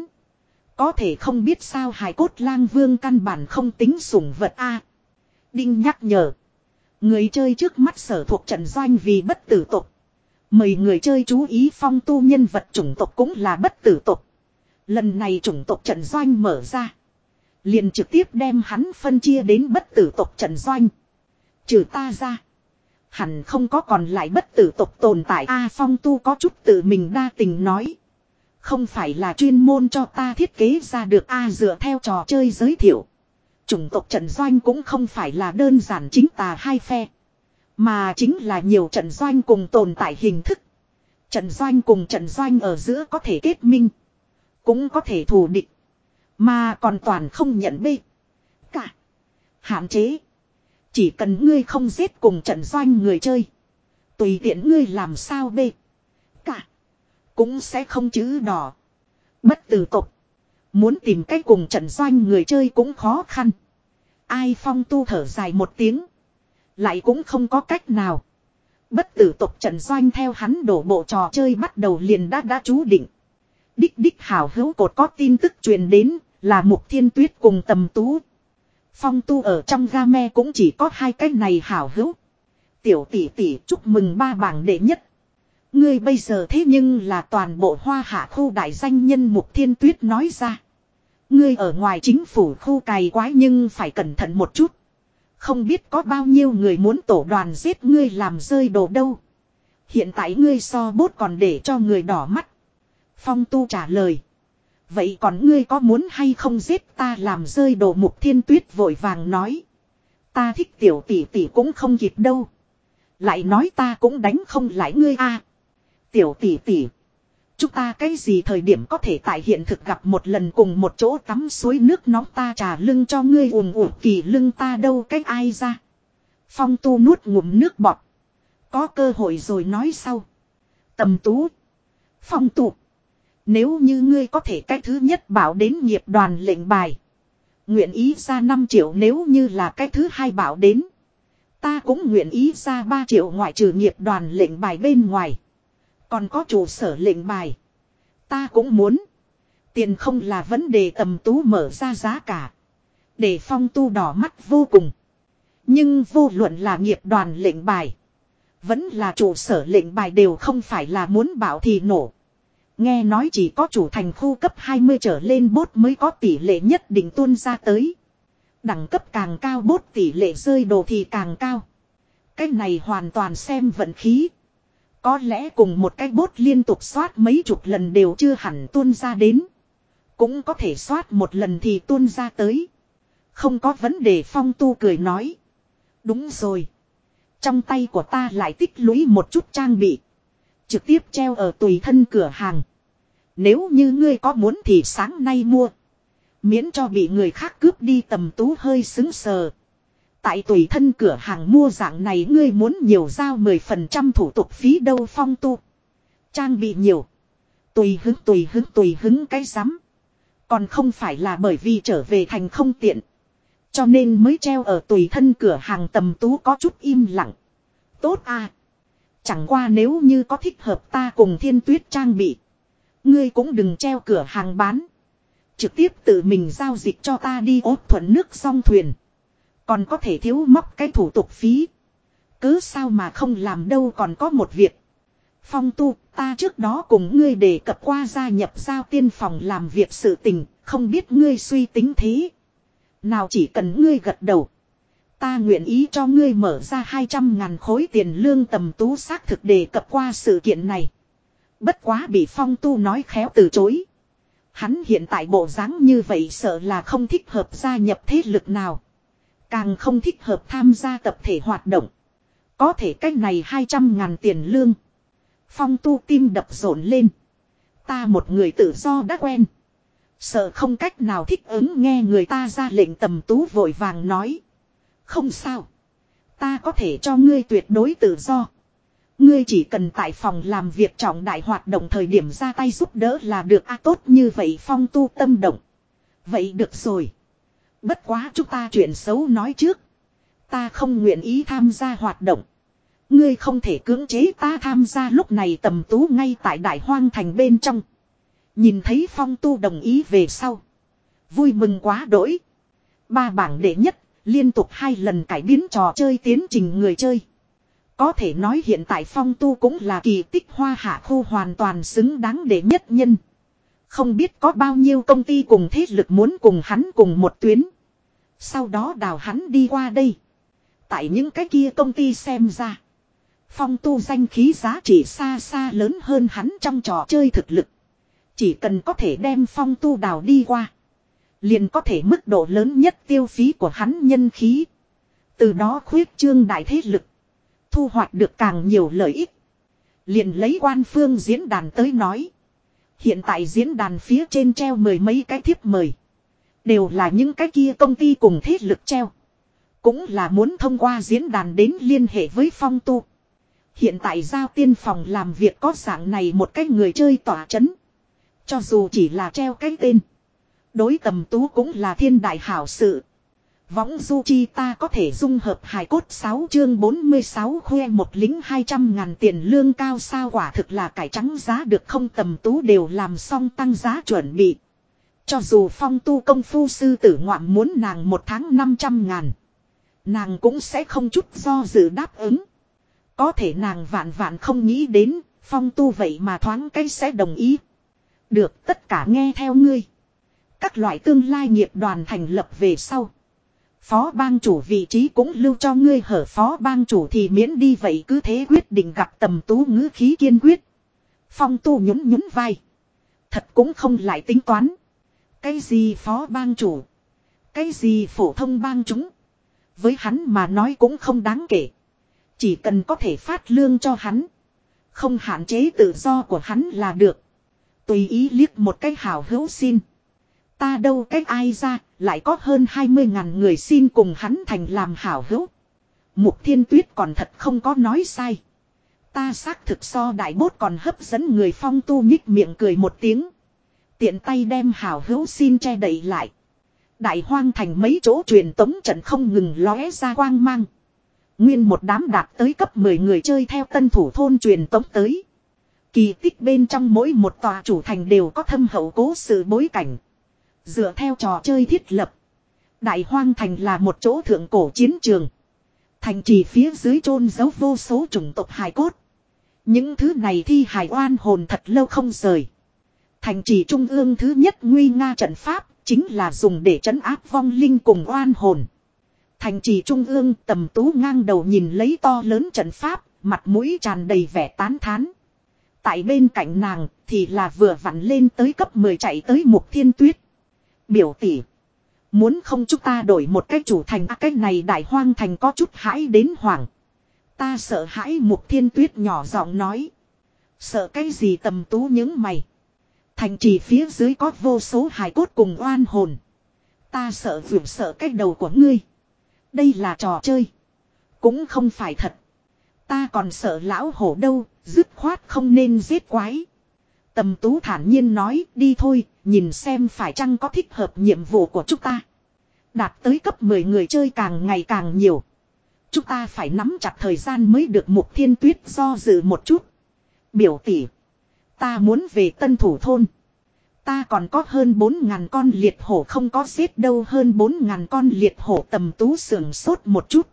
Có thể không biết sao Hải Cốt Lang Vương căn bản không tính sủng vật a. Đinh nhắc nhở. Người chơi trước mắt sở thuộc trận doanh vì bất tử tộc. Mời người chơi chú ý Phong Tu nhân vật chủng tộc cũng là bất tử tộc. Lần này chủng tộc trận doanh mở ra, liền trực tiếp đem hắn phân chia đến bất tử tộc trận doanh. Trừ ta ra, hẳn không có còn lại bất tử tộc tồn tại a. Phong Tu có chút tự mình đa tình nói. Không phải là chuyên môn cho ta thiết kế ra được a. Dựa theo trò chơi giới thiệu, chủng tộc trận doanh cũng không phải là đơn giản chính tà hai phe, mà chính là nhiều trận doanh cùng tồn tại hình thức. Trận doanh cùng trận doanh ở giữa có thể kết minh, cũng có thể thù địch, mà còn toàn không nhận bê cả hạn chế. Chỉ cần ngươi không giết cùng trận doanh người chơi, tùy tiện ngươi làm sao bê cả cũng sẽ không chữ đỏ. Bất tử tộc muốn tìm cách cùng trận doanh người chơi cũng khó khăn. Ai? Phong Tu thở dài một tiếng, lại cũng không có cách nào. Bất tử tộc trận doanh theo hắn đổ bộ trò chơi bắt đầu liền đã đã chú định. Đích đích hảo hữu cột có tin tức truyền đến là Mục Thiên Tuyết cùng Tầm Tú. Phong Tu ở trong game cũng chỉ có hai cái này hảo hữu. Tiểu tỷ tỷ chúc mừng ba bảng đệ nhất. Ngươi bây giờ thế nhưng là toàn bộ Hoa Hạ khu đại danh nhân, Mục Thiên Tuyết nói ra. Ngươi ở ngoài chính phủ khu cày quái nhưng phải cẩn thận một chút. Không biết có bao nhiêu người muốn tổ đoàn giết ngươi làm rơi đồ đâu. Hiện tại ngươi so bốt còn để cho người đỏ mắt. Phong Tu trả lời. Vậy còn ngươi có muốn hay không giết ta làm rơi đồ? Mục Thiên Tuyết vội vàng nói. Ta thích tiểu tỷ tỷ cũng không kịp đâu. Lại nói ta cũng đánh không lại ngươi a. Tiểu tỷ tỷ, chúng ta cái gì thời điểm có thể tại hiện thực gặp một lần cùng một chỗ tắm suối nước nóng, ta trà lưng cho ngươi ùm ùm kỳ lưng ta đâu cái ai ra. Phong Tu nuốt ngụm nước bọt. Có cơ hội rồi nói sau. Tầm Tú, Phong Tu, nếu như ngươi có thể cái thứ nhất bảo đến nghiệp đoàn lệnh bài, nguyện ý ra năm triệu. Nếu như là cái thứ hai bảo đến, ta cũng nguyện ý ra ba triệu. Ngoại trừ nghiệp đoàn lệnh bài bên ngoài, còn có trụ sở lệnh bài, ta cũng muốn. Tiền không là vấn đề. Tầm Tú mở ra giá cả, để Phong Tu đỏ mắt vô cùng. Nhưng vô luận là nghiệp đoàn lệnh bài, vẫn là trụ sở lệnh bài, đều không phải là muốn bảo thì nổ. Nghe nói chỉ có chủ thành khu cấp hai mươi trở lên bốt mới có tỷ lệ nhất định tuôn ra tới. Đẳng cấp càng cao bốt tỷ lệ rơi đồ thì càng cao. Cái này hoàn toàn xem vận khí. Có lẽ cùng một cái bốt liên tục soát mấy chục lần đều chưa hẳn tuôn ra đến. Cũng có thể soát một lần thì tuôn ra tới. Không có vấn đề. Phong Tu cười nói. Đúng rồi, trong tay của ta lại tích lũy một chút trang bị, trực tiếp treo ở tùy thân cửa hàng. Nếu như ngươi có muốn thì sáng nay mua, miễn cho bị người khác cướp đi. Tầm Tú hơi xứng sờ. Tại tùy thân cửa hàng mua dạng này ngươi muốn nhiều giao mười phần trăm thủ tục phí đâu. Phong Tu, trang bị nhiều, tùy hứng tùy hứng tùy hứng cái rắm. Còn không phải là bởi vì trở về thành không tiện, cho nên mới treo ở tùy thân cửa hàng. Tầm Tú có chút im lặng. Tốt à, chẳng qua nếu như có thích hợp ta cùng Thiên Tuyết trang bị, ngươi cũng đừng treo cửa hàng bán, trực tiếp tự mình giao dịch cho ta đi. Ốt thuận nước song thuyền, còn có thể thiếu móc cái thủ tục phí. Cứ sao mà không làm đâu. Còn có một việc, Phong Tu, ta trước đó cùng ngươi đề cập qua gia nhập giao tiên phòng làm việc sự tình, không biết ngươi suy tính thế nào. Chỉ cần ngươi gật đầu, Ta nguyện ý cho ngươi mở ra hai trăm ngàn khối tiền lương. Tầm Tú xác thực đề cập qua sự kiện này. Bất quá bị Phong Tu nói khéo từ chối. Hắn hiện tại bộ dáng như vậy sợ là không thích hợp gia nhập thế lực nào. Càng không thích hợp tham gia tập thể hoạt động. Có thể cách này hai trăm ngàn tiền lương. Phong Tu tim đập rộn lên. Ta một người tự do đã quen. Sợ không cách nào thích ứng nghe người ta ra lệnh. Tầm Tú vội vàng nói. Không sao. Ta có thể cho ngươi tuyệt đối tự do. Ngươi chỉ cần tại phòng làm việc trọng đại hoạt động thời điểm ra tay giúp đỡ là được. À, tốt như vậy. Phong Tu tâm động. Vậy được rồi. Bất quá chúng ta chuyện xấu nói trước. Ta không nguyện ý tham gia hoạt động. Ngươi không thể cưỡng chế ta tham gia. Lúc này Tầm Tú ngay tại Đại Hoang Thành bên trong. Nhìn thấy Phong Tu đồng ý về sau. Vui mừng quá đỗi. Ba bảng đệ nhất. Liên tục hai lần cải biến trò chơi tiến trình người chơi. Có thể nói hiện tại Phong Tu cũng là kỳ tích hoa hạ khu hoàn toàn xứng đáng đệ nhất nhân. Không biết có bao nhiêu công ty cùng thế lực muốn cùng hắn cùng một tuyến. Sau đó đào hắn đi qua đây. Tại những cái kia công ty xem ra. Phong Tu danh khí giá trị xa xa lớn hơn hắn trong trò chơi thực lực. Chỉ cần có thể đem Phong Tu đào đi qua. Liền có thể mức độ lớn nhất tiêu phí của hắn nhân khí. Từ đó khuyết trương đại thế lực. Thu hoạch được càng nhiều lợi ích. Liền lấy quan phương diễn đàn tới nói. Hiện tại diễn đàn phía trên treo mười mấy cái thiếp mời. Đều là những cái kia công ty cùng thế lực treo. Cũng là muốn thông qua diễn đàn đến liên hệ với Phong Tu. Hiện tại giao tiên phòng làm việc có dạng này một cái người chơi tỏa chấn. Cho dù chỉ là treo cái tên. Đối Tầm Tú cũng là thiên đại hảo sự. Võng du chi ta có thể dung hợp hài cốt sáu chương bốn mươi sáu khoe một lính hai trăm ngàn tiền lương cao sao quả thực là cải trắng giá được không. Tầm Tú đều làm xong tăng giá chuẩn bị. Cho dù Phong Tu công phu sư tử ngoạm muốn nàng một tháng năm trăm ngàn. Nàng cũng sẽ không chút do dự đáp ứng. Có thể nàng vạn vạn không nghĩ đến Phong Tu vậy mà thoáng cái sẽ đồng ý. Được, tất cả nghe theo ngươi. Các loại tương lai nghiệp đoàn thành lập về sau. Phó bang chủ vị trí cũng lưu cho ngươi hở phó bang chủ thì miễn đi vậy cứ thế quyết định gặp Tầm Tú ngữ khí kiên quyết. Phong Tu nhún nhún vai. Thật cũng không lại tính toán. Cái gì phó bang chủ. Cái gì phổ thông bang chúng. Với hắn mà nói cũng không đáng kể. Chỉ cần có thể phát lương cho hắn. Không hạn chế tự do của hắn là được. Tùy ý liếc một cái hảo hữu xin. Ta đâu cách ai ra, lại có hơn hai mươi ngàn người xin cùng hắn thành làm hảo hữu. Mục Thiên Tuyết còn thật không có nói sai. Ta xác thực so đại bốt còn hấp dẫn người. Phong Tu nhích miệng cười một tiếng. Tiện tay đem hảo hữu xin che đậy lại. Đại Hoang Thành mấy chỗ truyền tống trận không ngừng lóe ra quang mang. Nguyên một đám đạt tới cấp mười người chơi theo tân thủ thôn truyền tống tới. Kỳ tích bên trong mỗi một tòa chủ thành đều có thâm hậu cố sự bối cảnh. Dựa theo trò chơi thiết lập. Đại Hoang Thành là một chỗ thượng cổ chiến trường. Thành trì phía dưới chôn giấu vô số chủng tộc hài cốt. Những thứ này thi hài oan hồn thật lâu không rời. Thành trì trung ương thứ nhất nguy nga trận pháp chính là dùng để trấn áp vong linh cùng oan hồn. Thành trì trung ương Tầm Tú ngang đầu nhìn lấy to lớn trận pháp, mặt mũi tràn đầy vẻ tán thán. Tại bên cạnh nàng thì là vừa vặn lên tới cấp mười chạy tới Mục Thiên Tuyết. Biểu tỷ, muốn không chúng ta đổi một cái chủ thành. À, cái này Đại Hoang Thành có chút hãi đến hoảng. Ta sợ hãi. Mục Thiên Tuyết nhỏ giọng nói. Sợ cái gì? Tầm Tú những mày. Thành trì phía dưới có vô số hài cốt cùng oan hồn. Ta sợ vượt sợ cái đầu của ngươi. Đây là trò chơi. Cũng không phải thật. Ta còn sợ lão hổ đâu. Dứt khoát không nên giết quái. Tầm Tú thản nhiên nói. Đi thôi. Nhìn xem phải chăng có thích hợp nhiệm vụ của chúng ta. Đạt tới cấp mười người chơi càng ngày càng nhiều. Chúng ta phải nắm chặt thời gian mới được. Mục Thiên Tuyết do dự một chút. Biểu tỷ. Ta muốn về tân thủ thôn. Ta còn có hơn bốn ngàn con liệt hổ không có giết đâu. Hơn bốn ngàn con liệt hổ. Tầm Tú sườn sốt một chút.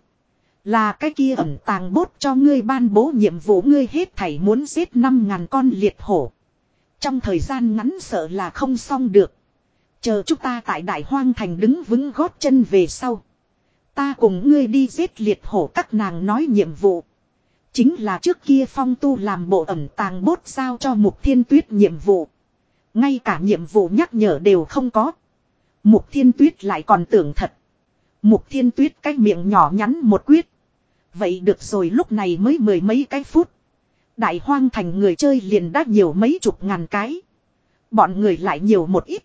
Là cái kia ẩn tàng bốt cho ngươi ban bố nhiệm vụ. Ngươi hết thảy muốn giết năm ngàn con liệt hổ. Trong thời gian ngắn sợ là không xong được. Chờ chúng ta tại Đại Hoang Thành đứng vững gót chân về sau. Ta cùng ngươi đi giết liệt hổ các nàng nói nhiệm vụ. Chính là trước kia Phong Tu làm bộ ẩn tàng bốt giao cho Mục Thiên Tuyết nhiệm vụ. Ngay cả nhiệm vụ nhắc nhở đều không có. Mục Thiên Tuyết lại còn tưởng thật. Mục Thiên Tuyết cái miệng nhỏ nhắn một quyết. Vậy được rồi, lúc này mới mười mấy cái phút. Đại hoang thành người chơi liền đã nhiều mấy chục ngàn cái. Bọn người lại nhiều một ít.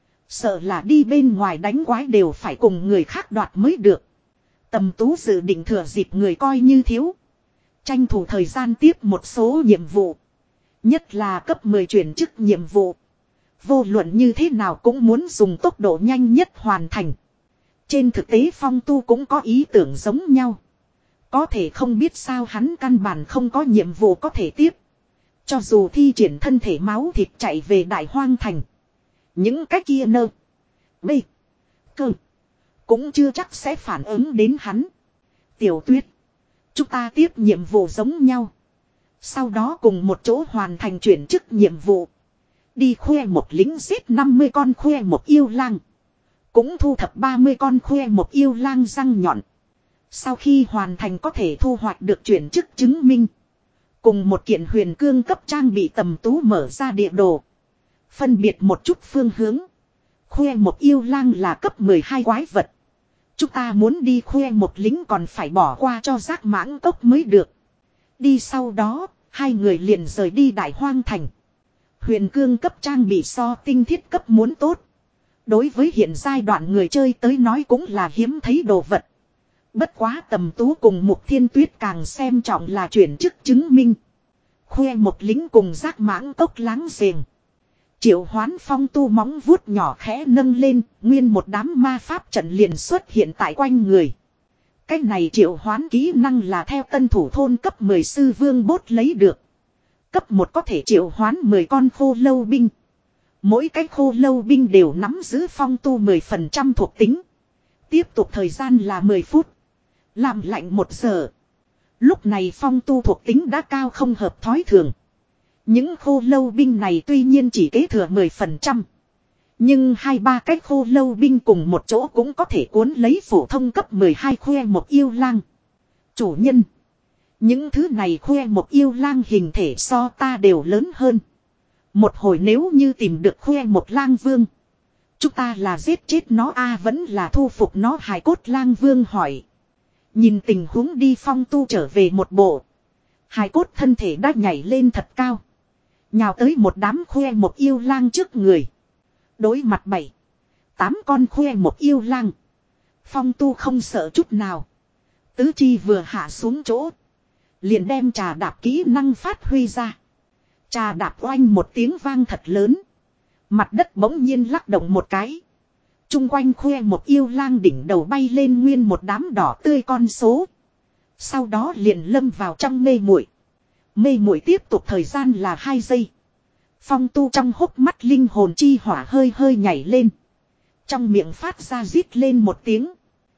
Sợ là đi bên ngoài đánh quái đều phải cùng người khác đoạt mới được. Tầm Tú dự định thừa dịp người coi như thiếu. Tranh thủ thời gian tiếp một số nhiệm vụ. Nhất là cấp mười chuyển chức nhiệm vụ. Vô luận như thế nào cũng muốn dùng tốc độ nhanh nhất hoàn thành. Trên thực tế Phong Tu cũng có ý tưởng giống nhau. Có thể không biết sao hắn căn bản không có nhiệm vụ có thể tiếp. Cho dù thi triển thân thể máu thịt chạy về Đại Hoang Thành. Những cái kia nơ. Bê. Cơ. Cũng chưa chắc sẽ phản ứng đến hắn. Tiểu Tuyết. Chúng ta tiếp nhiệm vụ giống nhau. Sau đó cùng một chỗ hoàn thành chuyển chức nhiệm vụ. Đi khoe một lính giết năm mươi con khoe một yêu lang. Cũng thu thập ba mươi con khoe một yêu lang răng nhọn. Sau khi hoàn thành có thể thu hoạch được chuyển chức chứng minh. Cùng một kiện huyền cương cấp trang bị Tầm Tú mở ra địa đồ. Phân biệt một chút phương hướng. Khoe một yêu lang là cấp mười hai quái vật. Chúng ta muốn đi khoe một lính còn phải bỏ qua cho giác mãng cốc mới được. Đi sau đó, hai người liền rời đi Đại Hoang Thành. Huyền cương cấp trang bị so tinh thiết cấp muốn tốt. Đối với hiện giai đoạn người chơi tới nói cũng là hiếm thấy đồ vật. Bất quá Tầm Tú cùng Mục Thiên Tuyết càng xem trọng là chuyển chức chứng minh. Khoe một lính cùng giác mãng cốc láng giềng. Triệu Hoán Phong Tu móng vuốt nhỏ khẽ nâng lên, nguyên một đám ma pháp trận liền xuất hiện tại quanh người. Cái này triệu hoán kỹ năng là theo tân thủ thôn cấp mười sư vương bốt lấy được. Cấp một có thể triệu hoán mười con khô lâu binh. Mỗi cái khô lâu binh đều nắm giữ Phong Tu mười phần trăm thuộc tính. Tiếp tục thời gian là mười phút. Làm lạnh một giờ. Lúc này Phong Tu thuộc tính đã cao không hợp thói thường. Những khô lâu binh này tuy nhiên chỉ kế thừa mười phần trăm. Nhưng hai ba cái khô lâu binh cùng một chỗ cũng có thể cuốn lấy phổ thông cấp mười hai khoe một yêu lang. Chủ nhân. Những thứ này khoe một yêu lang hình thể so ta đều lớn hơn. Một hồi nếu như tìm được khoe một lang vương. Chúng ta là giết chết nó a vẫn là thu phục nó, hài cốt lang vương hỏi. Nhìn tình huống đi Phong Tu trở về một bộ. Hài cốt thân thể đã nhảy lên thật cao. Nhào tới một đám khoe một yêu lang trước người. Đối mặt bảy. Tám con khoe một yêu lang. Phong Tu không sợ chút nào. Tứ chi vừa hạ xuống chỗ. Liền đem trà đạp kỹ năng phát huy ra. Trà đạp oanh một tiếng vang thật lớn. Mặt đất bỗng nhiên lắc động một cái. Trung quanh khoe một yêu lang đỉnh đầu bay lên nguyên một đám đỏ tươi con số. Sau đó liền lâm vào trong mê muội. Mê muội tiếp tục thời gian là hai giây. Phong Tu trong hốc mắt linh hồn chi hỏa hơi hơi nhảy lên. Trong miệng phát ra rít lên một tiếng.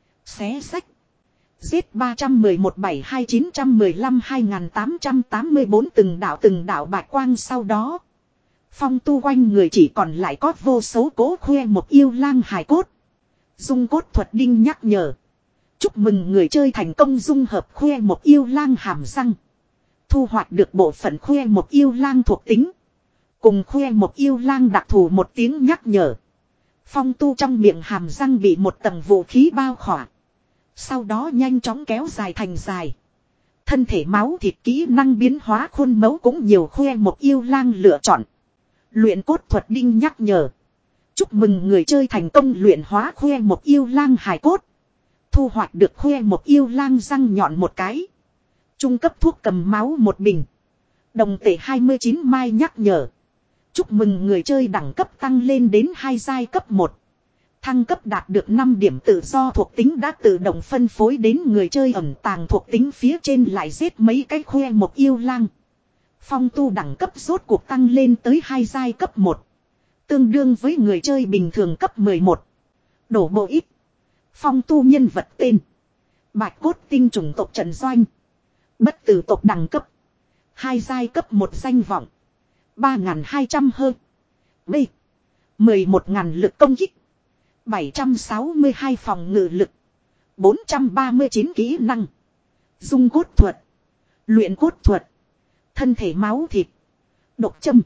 Xé sách. Giết ba trăm mười một bảy hai chín một lăm hai tám tám bốn từng đạo từng đạo bạch quang sau đó. Phong Tu quanh người chỉ còn lại có vô số cố khoe một yêu lang hài cốt. Dung cốt thuật đinh nhắc nhở. Chúc mừng người chơi thành công dung hợp khoe một yêu lang hàm răng. Thu hoạch được bộ phận khoe một yêu lang thuộc tính. Cùng khoe một yêu lang đặc thù một tiếng nhắc nhở. Phong Tu trong miệng hàm răng bị một tầng vũ khí bao khỏa. Sau đó nhanh chóng kéo dài thành dài. Thân thể máu thịt kỹ năng biến hóa khuôn mẫu cũng nhiều khoe một yêu lang lựa chọn. Luyện cốt thuật đinh nhắc nhở. Chúc mừng người chơi thành công luyện hóa khoe một yêu lang hài cốt. Thu hoạch được khoe một yêu lang răng nhọn một cái. Trung cấp thuốc cầm máu một bình. Đồng tệ hai mươi chín mai nhắc nhở. Chúc mừng người chơi đẳng cấp tăng lên đến hai giai cấp một. Thăng cấp đạt được năm điểm tự do thuộc tính đã tự động phân phối đến người chơi ẩn tàng thuộc tính phía trên lại giết mấy cái khoe một yêu lang. Phong Tu đẳng cấp rốt cuộc tăng lên tới hai giai cấp một. Tương đương với người chơi bình thường cấp mười một. Đổ bộ ít. Phong Tu nhân vật tên. Bạch cốt tinh chủng tộc Trần Doanh. Bất tử tộc đẳng cấp. Hai giai cấp một danh vọng. ba nghìn hai trăm hơn. B. mười một nghìn lực công kích. bảy trăm sáu mươi hai phòng ngự lực. bốn trăm ba mươi chín kỹ năng. Dung cốt thuật. Luyện cốt thuật. Thân thể máu thịt. Độc châm.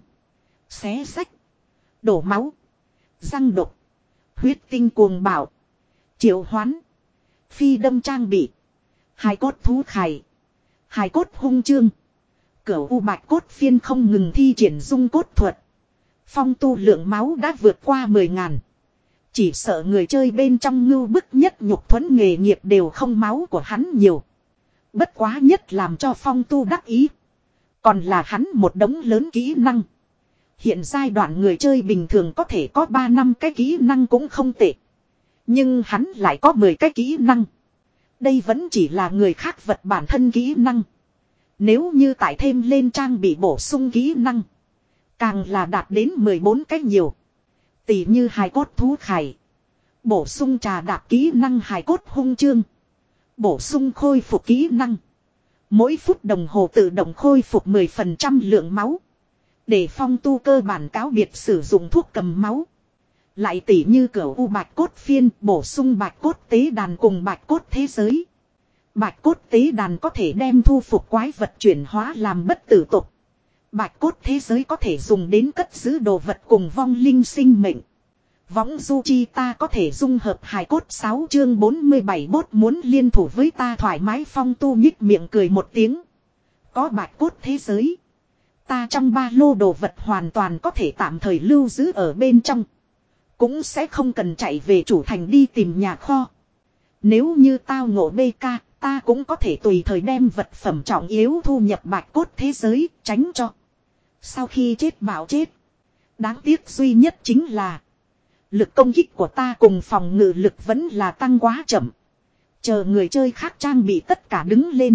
Xé sách. Đổ máu. Răng độc. Huyết tinh cuồng bạo. Triệu hoán. Phi đâm trang bị. Hài cốt thú khải. Hài cốt hung chương. Cửu u bạch cốt phiên không ngừng thi triển dung cốt thuật. Phong tu lượng máu đã vượt qua mười ngàn. Chỉ sợ người chơi bên trong ngưu bức nhất nhục thuẫn nghề nghiệp đều không máu của hắn nhiều. Bất quá nhất làm cho phong tu đắc ý. Còn là hắn một đống lớn kỹ năng. Hiện giai đoạn người chơi bình thường có thể có ba năm cái kỹ năng cũng không tệ. Nhưng hắn lại có mười cái kỹ năng. Đây vẫn chỉ là người khác vật bản thân kỹ năng. Nếu như tải thêm lên trang bị bổ sung kỹ năng. Càng là đạt đến mười bốn cái nhiều. Tỷ như hài cốt thú khải. Bổ sung trà đạp kỹ năng hài cốt hung chương. Bổ sung khôi phục kỹ năng. Mỗi phút đồng hồ tự động khôi phục mười phần trăm lượng máu. Để phong tu cơ bản cáo biệt sử dụng thuốc cầm máu. Lại tỷ như cửu u bạch cốt phiên bổ sung bạch cốt tế đàn cùng bạch cốt thế giới. Bạch cốt tế đàn có thể đem thu phục quái vật chuyển hóa làm bất tử tục. Bạch cốt thế giới có thể dùng đến cất giữ đồ vật cùng vong linh sinh mệnh. Võng du chi ta có thể dung hợp hài cốt sáu chương bốn mươi bảy bốt muốn liên thủ với ta thoải mái phong tu nhích miệng cười một tiếng. Có bạch cốt thế giới. Ta trong ba lô đồ vật hoàn toàn có thể tạm thời lưu giữ ở bên trong. Cũng sẽ không cần chạy về chủ thành đi tìm nhà kho. Nếu như tao ngộ bê ca, ta cũng có thể tùy thời đem vật phẩm trọng yếu thu nhập bạch cốt thế giới, tránh cho. Sau khi chết bảo chết. Đáng tiếc duy nhất chính là lực công kích của ta cùng phòng ngự lực vẫn là tăng quá chậm. Chờ người chơi khác trang bị tất cả đứng lên.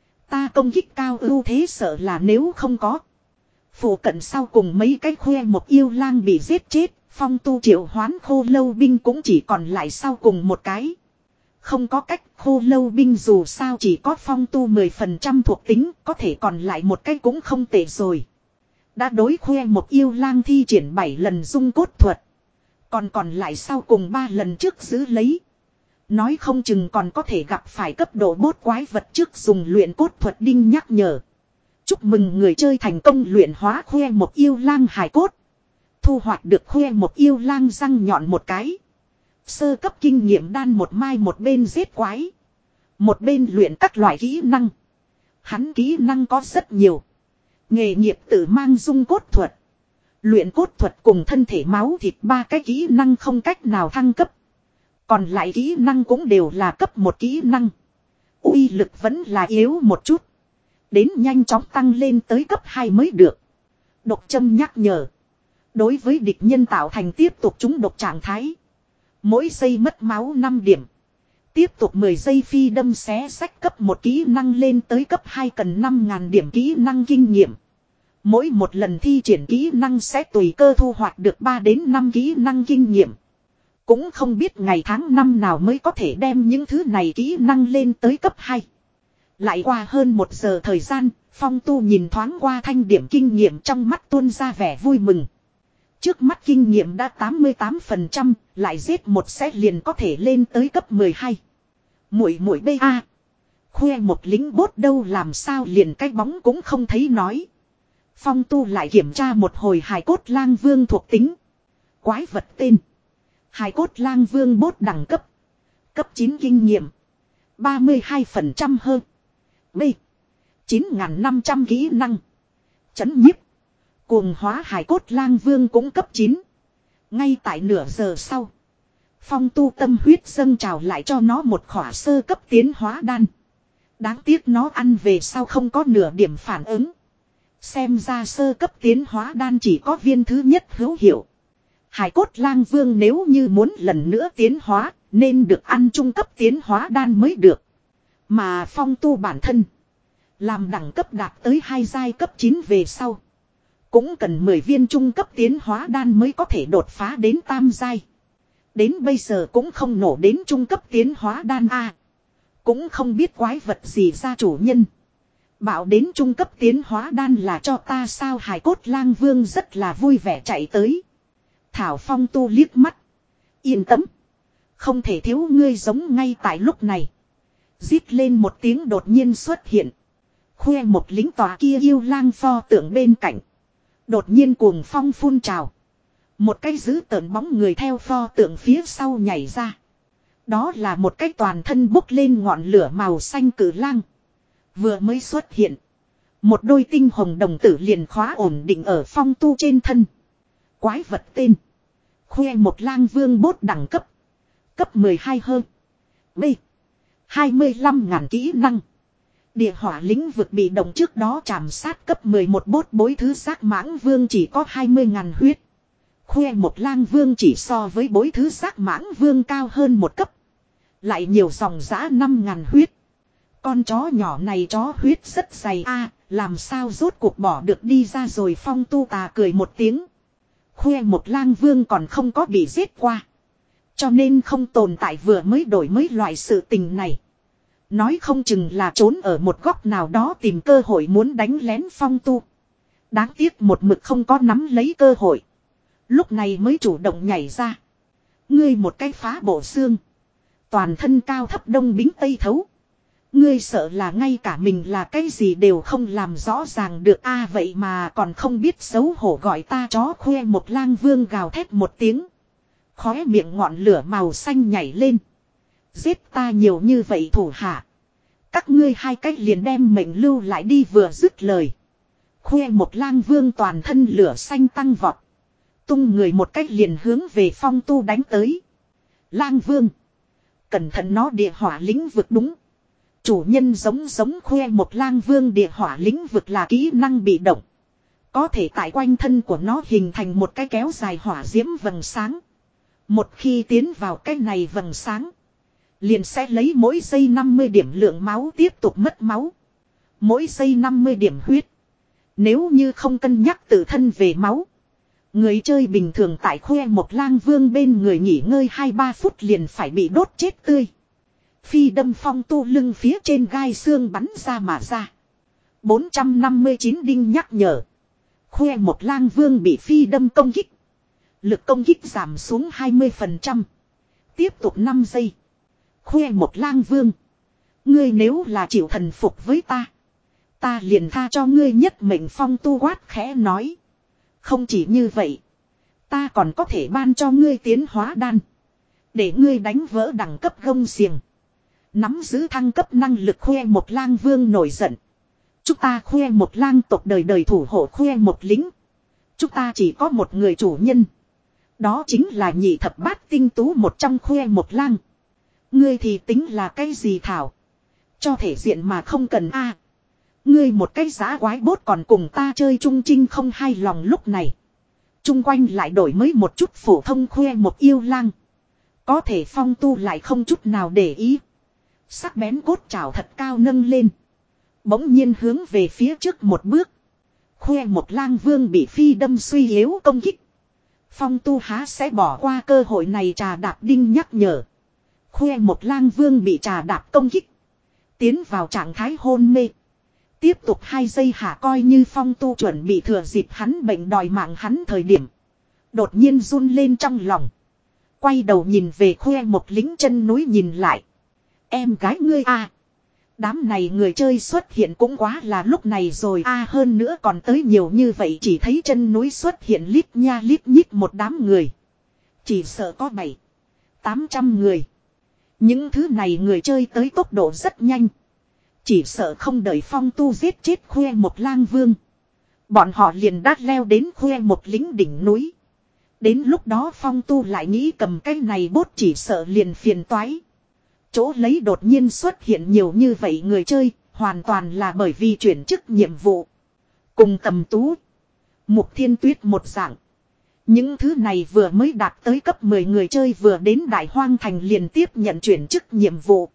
Ta công kích cao ưu thế sợ là nếu không có. Phủ cận sau cùng mấy cái khoe một yêu lang bị giết chết. Phong tu triệu hoán khô lâu binh cũng chỉ còn lại sau cùng một cái. Không có cách khô lâu binh dù sao chỉ có phong tu mười phần trăm thuộc tính. Có thể còn lại một cái cũng không tệ rồi. Đã đối khoe một yêu lang thi triển bảy lần dung cốt thuật. Còn còn lại sau cùng ba lần trước giữ lấy. Nói không chừng còn có thể gặp phải cấp độ bốt quái vật trước dùng luyện cốt thuật đinh nhắc nhở. Chúc mừng người chơi thành công luyện hóa khoe một yêu lang hài cốt. Thu hoạch được khoe một yêu lang răng nhọn một cái. Sơ cấp kinh nghiệm đan một mai một bên giết quái. Một bên luyện các loại kỹ năng. Hắn kỹ năng có rất nhiều. Nghề nghiệp tự mang dung cốt thuật. Luyện cốt thuật cùng thân thể máu thịt ba cái kỹ năng không cách nào thăng cấp. Còn lại kỹ năng cũng đều là cấp một kỹ năng. Uy lực vẫn là yếu một chút. Đến nhanh chóng tăng lên tới cấp hai mới được. Độc châm nhắc nhở. Đối với địch nhân tạo thành tiếp tục trúng độc trạng thái. Mỗi giây mất máu năm điểm. Tiếp tục mười giây phi đâm xé sách cấp một kỹ năng lên tới cấp hai cần năm nghìn điểm kỹ năng kinh nghiệm. Mỗi một lần thi triển kỹ năng sẽ tùy cơ thu hoạch được ba đến năm kỹ năng kinh nghiệm. Cũng không biết ngày tháng năm nào mới có thể đem những thứ này kỹ năng lên tới cấp hai. Lại qua hơn một giờ thời gian, Phong Tu nhìn thoáng qua thanh điểm kinh nghiệm trong mắt tuôn ra vẻ vui mừng. Trước mắt kinh nghiệm đã tám mươi tám phần trăm, lại giết một set liền có thể lên tới cấp mười hai. Muội muội bê a. Khoe một lính bốt đâu làm sao liền cái bóng cũng không thấy nói. Phong Tu lại kiểm tra một hồi hài cốt lang vương thuộc tính. Quái vật tên. Hài cốt lang vương bốt đẳng cấp. Cấp chín kinh nghiệm. ba mươi hai phần trăm hơn. B. chín nghìn năm trăm kỹ năng. Chấn nhiếp. Cuồng hóa hài cốt lang vương cũng cấp chín. Ngay tại nửa giờ sau. Phong Tu tâm huyết dâng trào lại cho nó một khỏa sơ cấp tiến hóa đan. Đáng tiếc nó ăn về sau không có nửa điểm phản ứng. Xem ra sơ cấp tiến hóa đan chỉ có viên thứ nhất hữu hiệu. Hải cốt lang vương nếu như muốn lần nữa tiến hóa, nên được ăn trung cấp tiến hóa đan mới được. Mà Phong Tu bản thân, làm đẳng cấp đạt tới hai giai cấp chín về sau, cũng cần mười viên trung cấp tiến hóa đan mới có thể đột phá đến tam giai. Đến bây giờ cũng không nổ đến trung cấp tiến hóa đan A. Cũng không biết quái vật gì ra chủ nhân. Bảo đến trung cấp tiến hóa đan là cho ta sao. Hải cốt lang vương rất là vui vẻ chạy tới. Thảo Phong Tu liếc mắt. Yên tâm. Không thể thiếu ngươi giống ngay tại lúc này. Rít lên một tiếng đột nhiên xuất hiện. Khoe một lính tòa kia yêu lang pho tượng bên cạnh. Đột nhiên cuồng phong phun trào. Một cái giữ tợn bóng người theo pho tượng phía sau nhảy ra. Đó là một cái toàn thân bốc lên ngọn lửa màu xanh cử lang. Vừa mới xuất hiện. Một đôi tinh hồng đồng tử liền khóa ổn định ở Phong Tu trên thân. Quái vật tên. Khoe một lang vương bốt đẳng cấp. Cấp mười hai hơn. B. hai mươi lăm ngàn kỹ năng. Địa hỏa lĩnh vực bị động trước đó chạm sát cấp mười một bốt bối thứ giác mãng vương chỉ có hai mươi ngàn huyết. Khoe một lang vương chỉ so với bối thứ giác mãng vương cao hơn một cấp. Lại nhiều dòng giã năm ngàn huyết. Con chó nhỏ này chó huyết rất dày a, làm sao rốt cuộc bỏ được đi ra rồi. Phong Tu tà cười một tiếng. Khoe một lang vương còn không có bị giết qua. Cho nên không tồn tại vừa mới đổi mới loại sự tình này. Nói không chừng là trốn ở một góc nào đó tìm cơ hội muốn đánh lén Phong Tu. Đáng tiếc một mực không có nắm lấy cơ hội. Lúc này mới chủ động nhảy ra. Ngươi một cái phá bộ xương. Toàn thân cao thấp đông bính tây thấu. Ngươi sợ là ngay cả mình là cái gì đều không làm rõ ràng được a à, vậy mà còn không biết xấu hổ gọi ta chó. Khoe một lang vương gào thét một tiếng. Khóe miệng ngọn lửa màu xanh nhảy lên. Giết ta nhiều như vậy thủ hạ. Các ngươi hai cách liền đem mệnh lưu lại đi vừa dứt lời. Khoe một lang vương toàn thân lửa xanh tăng vọt. Tung người một cách liền hướng về Phong Tu đánh tới. Lang vương. Cẩn thận nó địa hỏa lĩnh vực đúng. Chủ nhân giống giống khoe một lang vương địa hỏa lĩnh vực là kỹ năng bị động. Có thể tại quanh thân của nó hình thành một cái kéo dài hỏa diễm vầng sáng. Một khi tiến vào cái này vầng sáng. Liền sẽ lấy mỗi giây năm mươi điểm lượng máu tiếp tục mất máu. Mỗi giây năm mươi điểm huyết. Nếu như không cân nhắc tự thân về máu. Người chơi bình thường tại khoe một lang vương bên người nghỉ ngơi hai ba phút liền phải bị đốt chết tươi. Phi đâm Phong Tu lưng phía trên gai xương bắn ra mà ra. bốn trăm năm mươi chín đinh nhắc nhở. Khoe một lang vương bị phi đâm công kích. Lực công kích giảm xuống hai mươi phần trăm. Tiếp tục năm giây. Khoe một lang vương. Ngươi nếu là chịu thần phục với ta. Ta liền tha cho ngươi nhất mệnh. Phong Tu quát khẽ nói. Không chỉ như vậy. Ta còn có thể ban cho ngươi tiến hóa đan. Để ngươi đánh vỡ đẳng cấp gông xiềng. Nắm giữ thăng cấp năng lực. Khoe một lang vương nổi giận. Chúng ta khoe một lang tộc đời đời thủ hộ khoe một lính. Chúng ta chỉ có một người chủ nhân. Đó chính là nhị thập bát tinh tú một trong khoe một lang. Ngươi thì tính là cái gì thảo? Cho thể diện mà không cần a. Ngươi một cái giá quái bốt còn cùng ta chơi chung chinh không hay lòng. Lúc này chung quanh lại đổi mới một chút phổ thông khoe một yêu lang. Có thể Phong Tu lại không chút nào để ý. Sắc bén cốt chảo thật cao nâng lên. Bỗng nhiên hướng về phía trước một bước. Khoe một lang vương bị phi đâm suy yếu công kích. Phong Tu há sẽ bỏ qua cơ hội này. Trà đạp đinh nhắc nhở. Khoe một lang vương bị trà đạp công kích. Tiến vào trạng thái hôn mê. Tiếp tục hai giây hạ coi như Phong Tu chuẩn bị thừa dịp hắn bệnh đòi mạng hắn thời điểm. Đột nhiên run lên trong lòng. Quay đầu nhìn về khoe một lính chân núi nhìn lại. Em gái ngươi à. Đám này người chơi xuất hiện cũng quá là lúc này rồi a à, hơn nữa còn tới nhiều như vậy chỉ thấy chân núi xuất hiện lít nha lít nhít một đám người. Chỉ sợ có bảy, tám trăm người. Những thứ này người chơi tới tốc độ rất nhanh. Chỉ sợ không đợi Phong Tu giết chết khoe một lang vương. Bọn họ liền đát leo đến khoe một lính đỉnh núi. Đến lúc đó Phong Tu lại nghĩ cầm cái này bốt chỉ sợ liền phiền toái. Chỗ lấy đột nhiên xuất hiện nhiều như vậy người chơi, hoàn toàn là bởi vì chuyển chức nhiệm vụ. Cùng Tầm Tú, Mục Thiên Tuyết một dạng. Những thứ này vừa mới đạt tới cấp mười người chơi vừa đến Đại Hoang Thành liền tiếp nhận chuyển chức nhiệm vụ.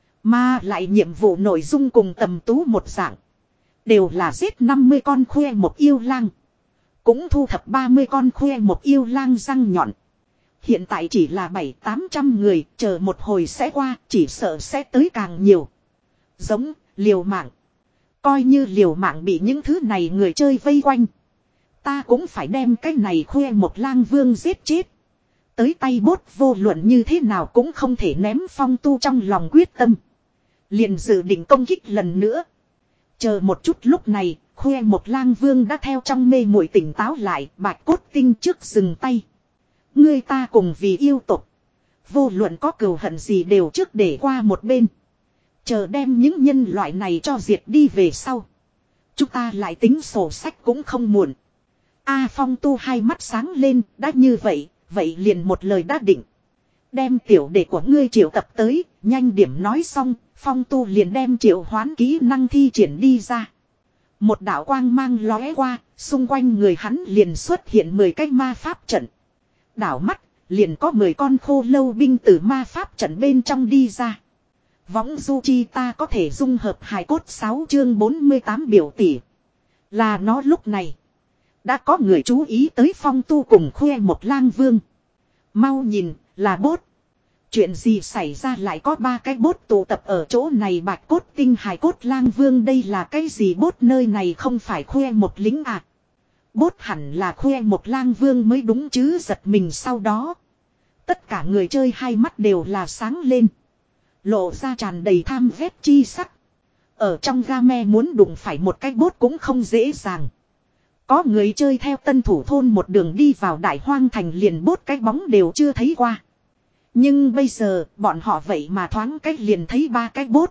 Mà lại nhiệm vụ nội dung cùng Tầm Tú một dạng. Đều là giết năm mươi con khoe một yêu lang. Cũng thu thập ba mươi con khoe một yêu lang răng nhọn. Hiện tại chỉ là bảy tám trăm người, chờ một hồi sẽ qua, chỉ sợ sẽ tới càng nhiều. Giống, liều mạng. Coi như liều mạng bị những thứ này người chơi vây quanh. Ta cũng phải đem cái này khoe một lang vương giết chết. Tới tay bốt vô luận như thế nào cũng không thể ném Phong Tu trong lòng quyết tâm. Liền dự định công kích lần nữa. Chờ một chút, lúc này, khoe một lang vương đã theo trong mê muội tỉnh táo lại, bạch cốt tinh trước dừng tay. Ngươi ta cùng vì yêu tục. Vô luận có cừu hận gì đều trước để qua một bên. Chờ đem những nhân loại này cho diệt đi về sau. Chúng ta lại tính sổ sách cũng không muộn. A Phong Tu hai mắt sáng lên, đã như vậy, vậy liền một lời đã định. Đem tiểu đệ của ngươi triệu tập tới, nhanh điểm nói xong, Phong Tu liền đem triệu hoán kỹ năng thi triển đi ra. Một đạo quang mang lóe qua, xung quanh người hắn liền xuất hiện mười cái ma pháp trận. Đảo mắt, liền có mười con khô lâu binh từ ma pháp trận bên trong đi ra. Võng du chi ta có thể dung hợp hài cốt sáu chương bốn mươi tám biểu tỷ. Là nó lúc này. Đã có người chú ý tới Phong Tu cùng khoe một lang vương. Mau nhìn, là bốt. Chuyện gì xảy ra lại có ba cái bốt tụ tập ở chỗ này, bạch cốt tinh hài cốt lang vương, đây là cái gì bốt, nơi này không phải khoe một lính à. Bốt hẳn là khoe một lang vương mới đúng chứ, giật mình sau đó. Tất cả người chơi hai mắt đều là sáng lên. Lộ ra tràn đầy tham ghét chi sắc. Ở trong game muốn đụng phải một cái bốt cũng không dễ dàng. Có người chơi theo tân thủ thôn một đường đi vào đại hoang thành liền bốt cái bóng đều chưa thấy qua. Nhưng bây giờ bọn họ vậy mà thoáng cách liền thấy ba cái bốt.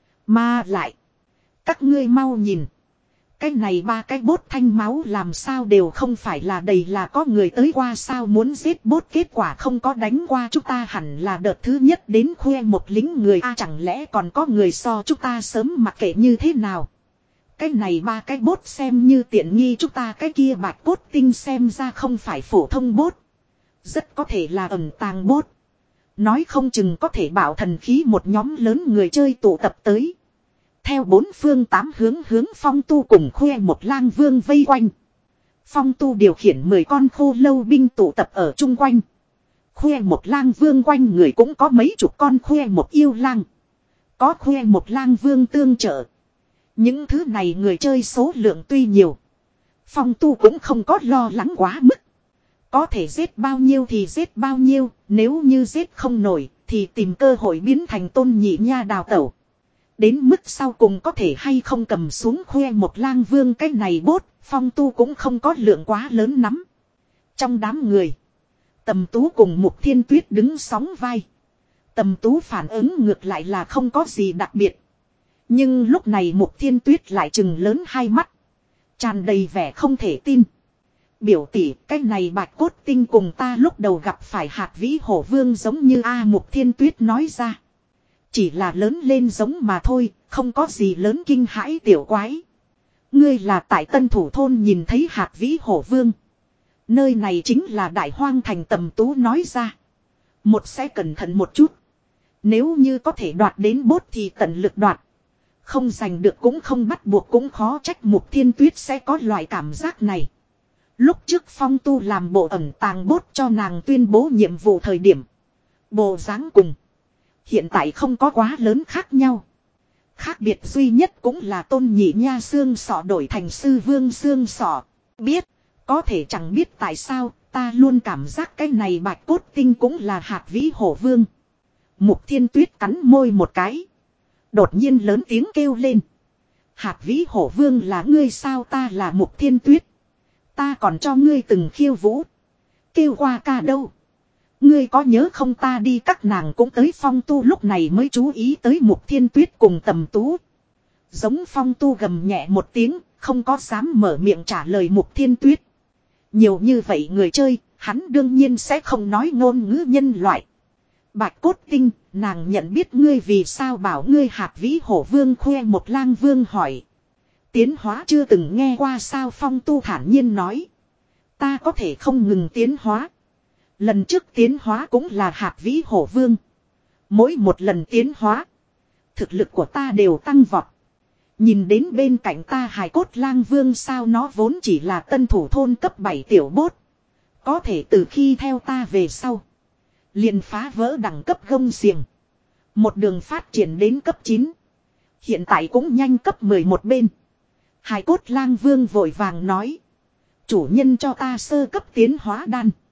Mà lại. Các ngươi mau nhìn. Cái này ba cái bốt thanh máu làm sao đều không phải là đầy, là có người tới qua sao, muốn giết bốt kết quả không có đánh qua chúng ta, hẳn là đợt thứ nhất đến khoe một lính người a à, chẳng lẽ còn có người so chúng ta sớm, mặc kệ như thế nào. Cái này ba cái bốt xem như tiện nghi chúng ta, cái kia bạch cốt tinh xem ra không phải phổ thông bốt. Rất có thể là ẩn tàng bốt. Nói không chừng có thể bảo thần khí một nhóm lớn người chơi tụ tập tới. Theo bốn phương tám hướng hướng Phong Tu cùng khoe một lang vương vây quanh. Phong Tu điều khiển mười con khô lâu binh tụ tập ở chung quanh. Khoe một lang vương quanh người cũng có mấy chục con khoe một yêu lang. Có khoe một lang vương tương trợ. Những thứ này người chơi số lượng tuy nhiều. Phong Tu cũng không có lo lắng quá mức. Có thể giết bao nhiêu thì giết bao nhiêu, nếu như giết không nổi thì tìm cơ hội biến thành tôn nhị nha đào tẩu. Đến mức sau cùng có thể hay không cầm xuống khoe một lang vương cái này bốt, Phong Tu cũng không có lượng quá lớn lắm. Trong đám người, Tầm Tú cùng Mục Thiên Tuyết đứng sóng vai. Tầm Tú phản ứng ngược lại là không có gì đặc biệt. Nhưng lúc này Mục Thiên Tuyết lại trừng lớn hai mắt. Tràn đầy vẻ không thể tin. Biểu tỷ, cái này bạch cốt tinh cùng ta lúc đầu gặp phải hạt vĩ hổ vương giống như A. Mục Thiên Tuyết nói ra. Chỉ là lớn lên giống mà thôi, không có gì lớn kinh hãi tiểu quái. Ngươi là tại Tân Thủ Thôn nhìn thấy hạt vĩ hổ vương. Nơi này chính là đại hoang thành, Tầm Tú nói ra. Một sẽ cẩn thận một chút. Nếu như có thể đoạt đến bốt thì tận lực đoạt. Không giành được cũng không bắt buộc, cũng khó trách Mục Thiên Tuyết sẽ có loại cảm giác này. Lúc trước Phong Tu làm bộ ẩn tàng bốt cho nàng tuyên bố nhiệm vụ thời điểm. Bộ dáng cùng. Hiện tại không có quá lớn khác nhau. Khác biệt duy nhất cũng là tôn nhị nha xương sọ đổi thành sư vương xương sọ. Biết, có thể chẳng biết tại sao, ta luôn cảm giác cái này bạch cốt tinh cũng là hạt vĩ hổ vương. Mục Thiên Tuyết cắn môi một cái. Đột nhiên lớn tiếng kêu lên. Hạt vĩ hổ vương là ngươi sao? Ta là Mục Thiên Tuyết. Ta còn cho ngươi từng khiêu vũ. Kêu qua ca đâu. Ngươi có nhớ không, ta đi các nàng cũng tới. Phong Tu lúc này mới chú ý tới Mục Thiên Tuyết cùng Tầm Tú. Giống Phong Tu gầm nhẹ một tiếng, không có dám mở miệng trả lời Mục Thiên Tuyết. Nhiều như vậy người chơi, hắn đương nhiên sẽ không nói ngôn ngữ nhân loại. Bạch cốt tinh, nàng nhận biết ngươi vì sao bảo ngươi hạt vĩ hổ vương? Khoe một lang vương hỏi. Tiến hóa chưa từng nghe qua sao? Phong Tu thản nhiên nói. Ta có thể không ngừng tiến hóa. Lần trước tiến hóa cũng là hạt vĩ hổ vương. Mỗi một lần tiến hóa, thực lực của ta đều tăng vọt. Nhìn đến bên cạnh ta hài cốt lang vương sao, nó vốn chỉ là Tân Thủ Thôn cấp bảy tiểu bốt. Có thể từ khi theo ta về sau, liền phá vỡ đẳng cấp gông xiềng. Một đường phát triển đến cấp chín. Hiện tại cũng nhanh cấp mười một bên. Hài cốt lang vương vội vàng nói. Chủ nhân cho ta sơ cấp tiến hóa đan.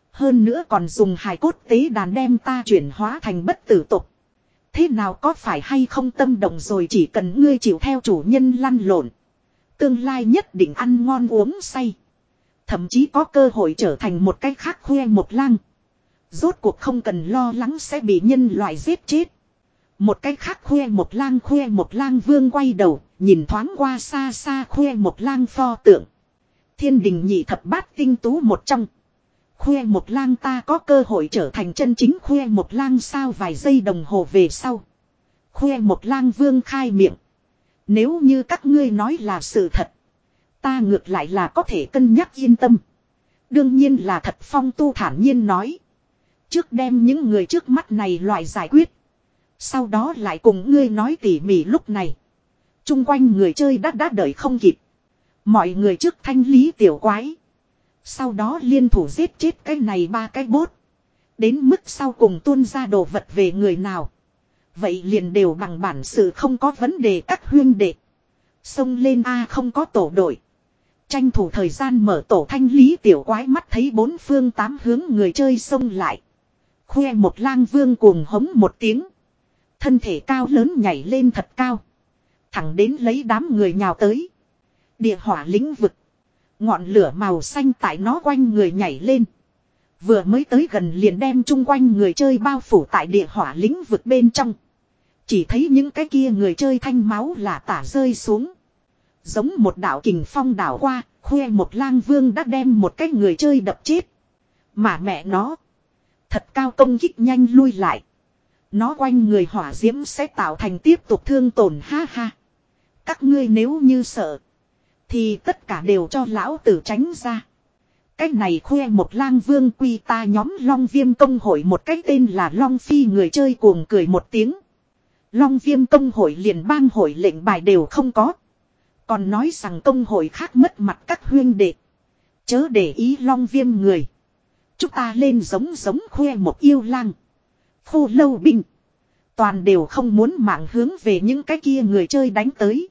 Hơn nữa còn dùng hài cốt tế đàn đem ta chuyển hóa thành bất tử tục. Thế nào có phải hay không tâm động rồi, chỉ cần ngươi chịu theo chủ nhân lăn lộn. Tương lai nhất định ăn ngon uống say. Thậm chí có cơ hội trở thành một cái khác Khuê Một Lang. Rốt cuộc không cần lo lắng sẽ bị nhân loại giết chết. Một cái khác Khuê Một Lang Khuê Một Lang Vương quay đầu, nhìn thoáng qua xa xa Khuê Một Lang pho tượng. Thiên đình nhị thập bát tinh tú một trong. Khuê Một Lang ta có cơ hội trở thành chân chính Khuê Một Lang sao? Vài giây đồng hồ về sau. Khuê Một Lang Vương khai miệng. Nếu như các ngươi nói là sự thật, ta ngược lại là có thể cân nhắc yên tâm. Đương nhiên là thật, Phong Tu thản nhiên nói. Trước đem những người trước mắt này loại giải quyết. Sau đó lại cùng ngươi nói tỉ mỉ. Lúc này chung quanh người chơi đã đã đợi không kịp. Mọi người trước thanh lý tiểu quái. Sau đó liên thủ giết chết cái này ba cái bốt. Đến mức sau cùng tuôn ra đồ vật về người nào, vậy liền đều bằng bản sự, không có vấn đề các huyên đệ. Xông lên a, không có tổ đội. Tranh thủ thời gian mở tổ thanh lý tiểu quái. Mắt thấy bốn phương tám hướng người chơi xông lại. Khuê Một Lang Vương cuồng hống một tiếng. Thân thể cao lớn nhảy lên thật cao. Thẳng đến lấy đám người nhào tới. Địa hỏa lĩnh vực. Ngọn lửa màu xanh tại nó quanh người nhảy lên. Vừa mới tới gần liền đem chung quanh người chơi bao phủ tại địa hỏa lĩnh vực bên trong. Chỉ thấy những cái kia người chơi thanh máu là tả rơi xuống. Giống một đạo kình phong đảo qua, Khuê Một Lang Vương đã đem một cái người chơi đập chết. Mà mẹ nó, thật cao công kích nhanh lui lại. Nó quanh người hỏa diễm sẽ tạo thành tiếp tục thương tổn, ha ha. Các ngươi nếu như sợ, thì tất cả đều cho lão tử tránh ra. Cái này Khuê Một Lang Vương quy ta nhóm Long Viêm công hội một cái tên là Long Phi người chơi cuồng cười một tiếng. Long Viêm công hội liền bang hội lệnh bài đều không có. Còn nói rằng công hội khác mất mặt các huyên đệ. Chớ để ý Long Viêm người. Chúng ta lên giống giống Khuê Một Yêu Lang, Khô Lâu Binh. Toàn đều không muốn mạng hướng về những cái kia người chơi đánh tới.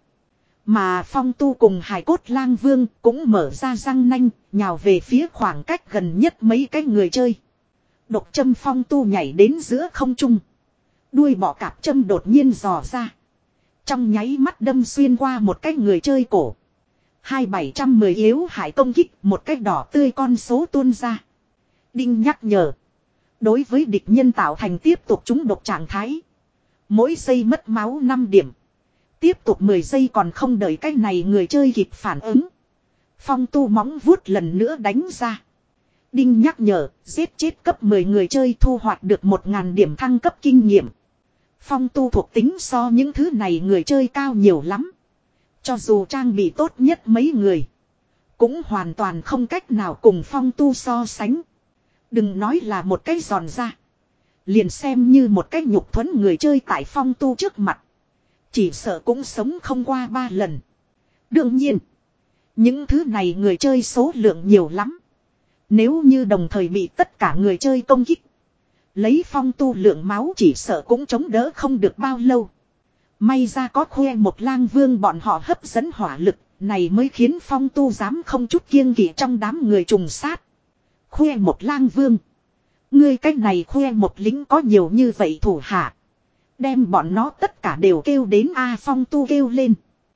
Mà Phong Tu cùng Hải Cốt Lang Vương cũng mở ra răng nanh, nhào về phía khoảng cách gần nhất mấy cái người chơi. Độc châm Phong Tu nhảy đến giữa không trung. Đuôi bọ cạp châm đột nhiên dò ra. Trong nháy mắt đâm xuyên qua một cái người chơi cổ. Hai bảy trăm mười yếu hại công kích, một cái đỏ tươi con số tuôn ra. Đinh nhắc nhở. Đối với địch nhân tạo thành tiếp tục trúng độc trạng thái. Mỗi giây mất máu năm điểm. Tiếp tục mười giây, còn không đợi cái này người chơi kịp phản ứng. Phong Tu móng vuốt lần nữa đánh ra. Đinh nhắc nhở, giết chết cấp mười người chơi thu hoạch được một nghìn điểm thăng cấp kinh nghiệm. Phong Tu thuộc tính so những thứ này người chơi cao nhiều lắm. Cho dù trang bị tốt nhất mấy người, cũng hoàn toàn không cách nào cùng Phong Tu so sánh. Đừng nói là một cái giòn ra, liền xem như một cái nhục thuẫn người chơi tại Phong Tu trước mặt, chỉ sợ cũng sống không qua ba lần. Đương nhiên, những thứ này người chơi số lượng nhiều lắm. Nếu như đồng thời bị tất cả người chơi công kích, lấy Phong Tu lượng máu chỉ sợ cũng chống đỡ không được bao lâu. May ra có Khuê Một Lang Vương bọn họ hấp dẫn hỏa lực, này mới khiến Phong Tu dám không chút kiêng kỵ trong đám người trùng sát. Khuê Một Lang Vương, ngươi cách này Khuê Một lính có nhiều như vậy thủ hạ, đem bọn nó tất cả đều kêu đến a. À, Phong Tu kêu lên.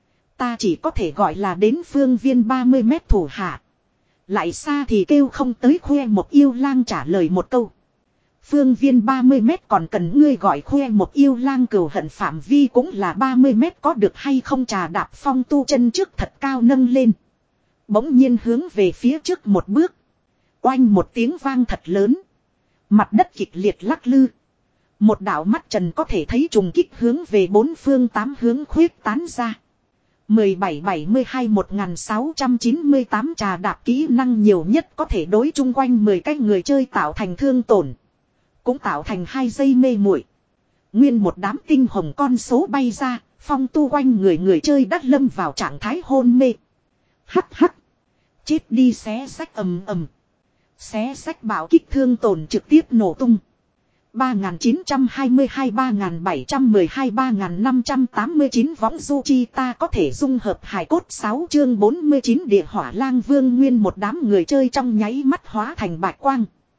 Ta chỉ có thể gọi là đến phương viên ba mươi mét thủ hạ. Lại xa thì kêu không tới. Khuê Một Yêu Lang trả lời một câu. Phương viên ba mươi mét còn cần ngươi gọi Khuê Một Yêu Lang, cừu hận phạm vi cũng là ba mươi mét có được hay không? Trà đạp Phong Tu chân trước thật cao nâng lên. Bỗng nhiên hướng về phía trước một bước. Oanh một tiếng vang thật lớn. Mặt đất kịch liệt lắc lư. Một đạo mắt trần có thể thấy trùng kích hướng về bốn phương tám hướng khuyết tán ra. mười bảy bảy mươi hai một nghìn sáu trăm chín mươi tám trà đạp kỹ năng nhiều nhất có thể đối chung quanh mười cái người chơi tạo thành thương tổn. Cũng tạo thành hai giây mê muội. Nguyên một đám tinh hồng con số bay ra, Phong Tu quanh người người chơi đắt lâm vào trạng thái hôn mê. Hắc hắc. Chết đi xé sách ầm ầm. Xé sách bạo kích thương tổn trực tiếp nổ tung. ba nghìn chín trăm hai mươi hai, ba nghìn bảy trăm mười hai, ba nghìn năm trăm tám mươi chín võng du chi ta có thể dung hợp hài cốt. Sáu chương bốn mươi chín địa hỏa lang vương. Nguyên một đám người chơi trong nháy mắt hóa thành bạch quang.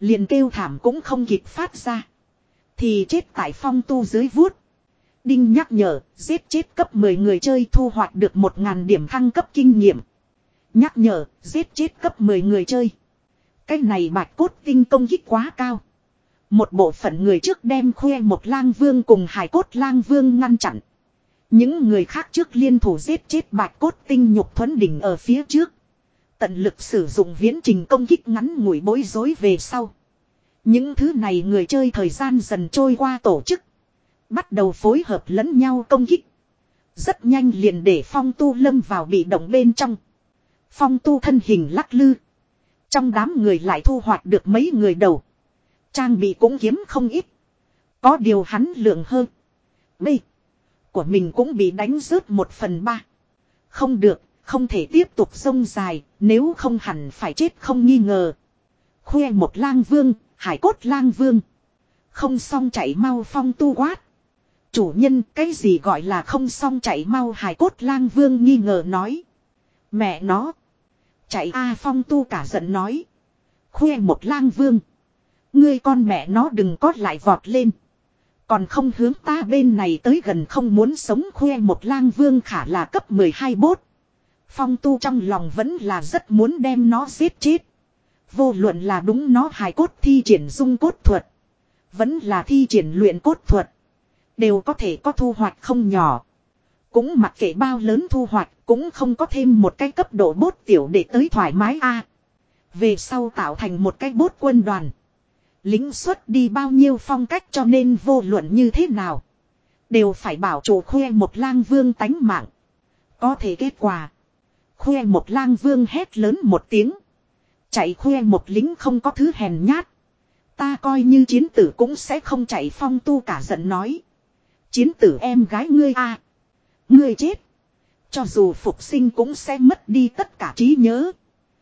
Liền kêu thảm cũng không kịp phát ra. Thì chết tại phong tu dưới vuốt. Đinh nhắc nhở, giết chết cấp mười người chơi thu hoạch được một nghìn điểm thăng cấp kinh nghiệm. Nhắc nhở, giết chết cấp mười người chơi. Cái này bạch cốt tinh công kích quá cao. Một bộ phận người trước đem khoe một lang vương cùng hải cốt lang vương ngăn chặn. Những người khác trước liên thủ giết chết bạch cốt tinh nhục thuẫn đỉnh ở phía trước. Tận lực sử dụng viễn trình công kích ngắn ngủi bối rối về sau. Những thứ này người chơi thời gian dần trôi qua tổ chức. Bắt đầu phối hợp lẫn nhau công kích. Rất nhanh liền để phong tu lâm vào bị động bên trong. Phong tu thân hình lắc lư. Trong đám người lại thu hoạch được mấy người đầu. Trang bị cũng kiếm không ít. Có điều hắn lượng hơn. B. Của mình cũng bị đánh rớt một phần ba. Không được, không thể tiếp tục sông dài, nếu không hẳn phải chết không nghi ngờ. Khoe một lang vương, hải cốt lang vương. Không xong chạy mau phong tu quát. Chủ nhân, cái gì gọi là không xong chạy mau hải cốt lang vương nghi ngờ nói. Mẹ nó. Chạy a phong tu cả giận nói. Khoe một lang vương. Ngươi con mẹ nó đừng có lại vọt lên. Còn không hướng ta bên này tới gần không muốn sống khoe một lang vương khả là cấp mười hai bốt. Phong tu trong lòng vẫn là rất muốn đem nó giết chết. Vô luận là đúng nó hài cốt thi triển dung cốt thuật. Vẫn là thi triển luyện cốt thuật. Đều có thể có thu hoạch không nhỏ. Cũng mặc kệ bao lớn thu hoạch cũng không có thêm một cái cấp độ bốt tiểu để tới thoải mái a. Về sau tạo thành một cái bốt quân đoàn. Lính xuất đi bao nhiêu phong cách cho nên vô luận như thế nào. Đều phải bảo chủ khoe một lang vương tánh mạng. Có thể kết quả. Khoe một lang vương hét lớn một tiếng. Chạy khoe một lính không có thứ hèn nhát. Ta coi như chiến tử cũng sẽ không chạy phong tu cả giận nói. Chiến tử em gái ngươi a, ngươi chết. Cho dù phục sinh cũng sẽ mất đi tất cả trí nhớ.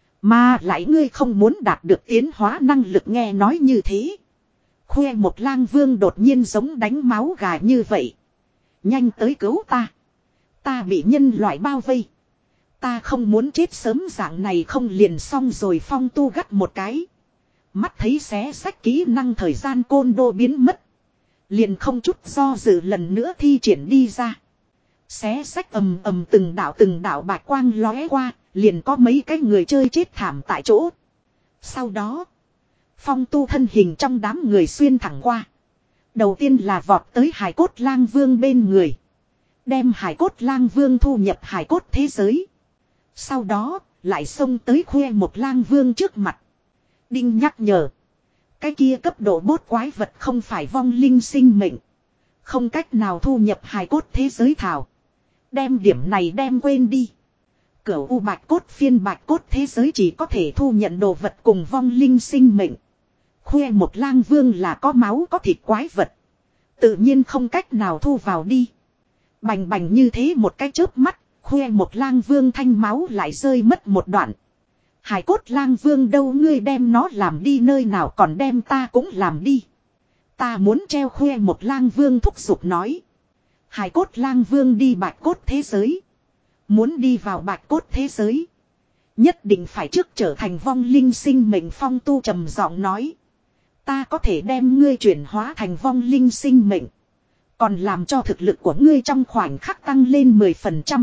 Mà lại ngươi không muốn đạt được tiến hóa năng lực nghe nói như thế. Khoe một lang vương đột nhiên giống đánh máu gà như vậy. Nhanh tới cứu ta. Ta bị nhân loại bao vây. Ta không muốn chết sớm dạng này không liền xong rồi phong tu gắt một cái. Mắt thấy xé sách kỹ năng thời gian côn đô biến mất. Liền không chút do dự lần nữa thi triển đi ra. Xé sách ầm ầm từng đạo từng đạo bạch quang lóe qua. Liền có mấy cái người chơi chết thảm tại chỗ. Sau đó. Phong tu thân hình trong đám người xuyên thẳng qua. Đầu tiên là vọt tới hải cốt lang vương bên người. Đem hải cốt lang vương thu nhập hải cốt thế giới. Sau đó lại xông tới khoe một lang vương trước mặt. Đinh nhắc nhở. Cái kia cấp độ bốt quái vật không phải vong linh sinh mệnh. Không cách nào thu nhập hải cốt thế giới thảo. Đem điểm này đem quên đi. Cửu u bạch cốt phiên bạch cốt thế giới chỉ có thể thu nhận đồ vật cùng vong linh sinh mệnh. Khoe một lang vương là có máu có thịt quái vật. Tự nhiên không cách nào thu vào đi. Bành bành như thế một cái chớp mắt. Khoe một lang vương thanh máu lại rơi mất một đoạn. Hải cốt lang vương đâu ngươi đem nó làm đi nơi nào còn đem ta cũng làm đi. Ta muốn treo khoe một lang vương thúc giục nói. Hải cốt lang vương đi bạch cốt thế giới. Muốn đi vào bạch cốt thế giới. Nhất định phải trước trở thành vong linh sinh mệnh phong tu trầm giọng nói. Ta có thể đem ngươi chuyển hóa thành vong linh sinh mệnh. Còn làm cho thực lực của ngươi trong khoảnh khắc tăng lên mười phần trăm.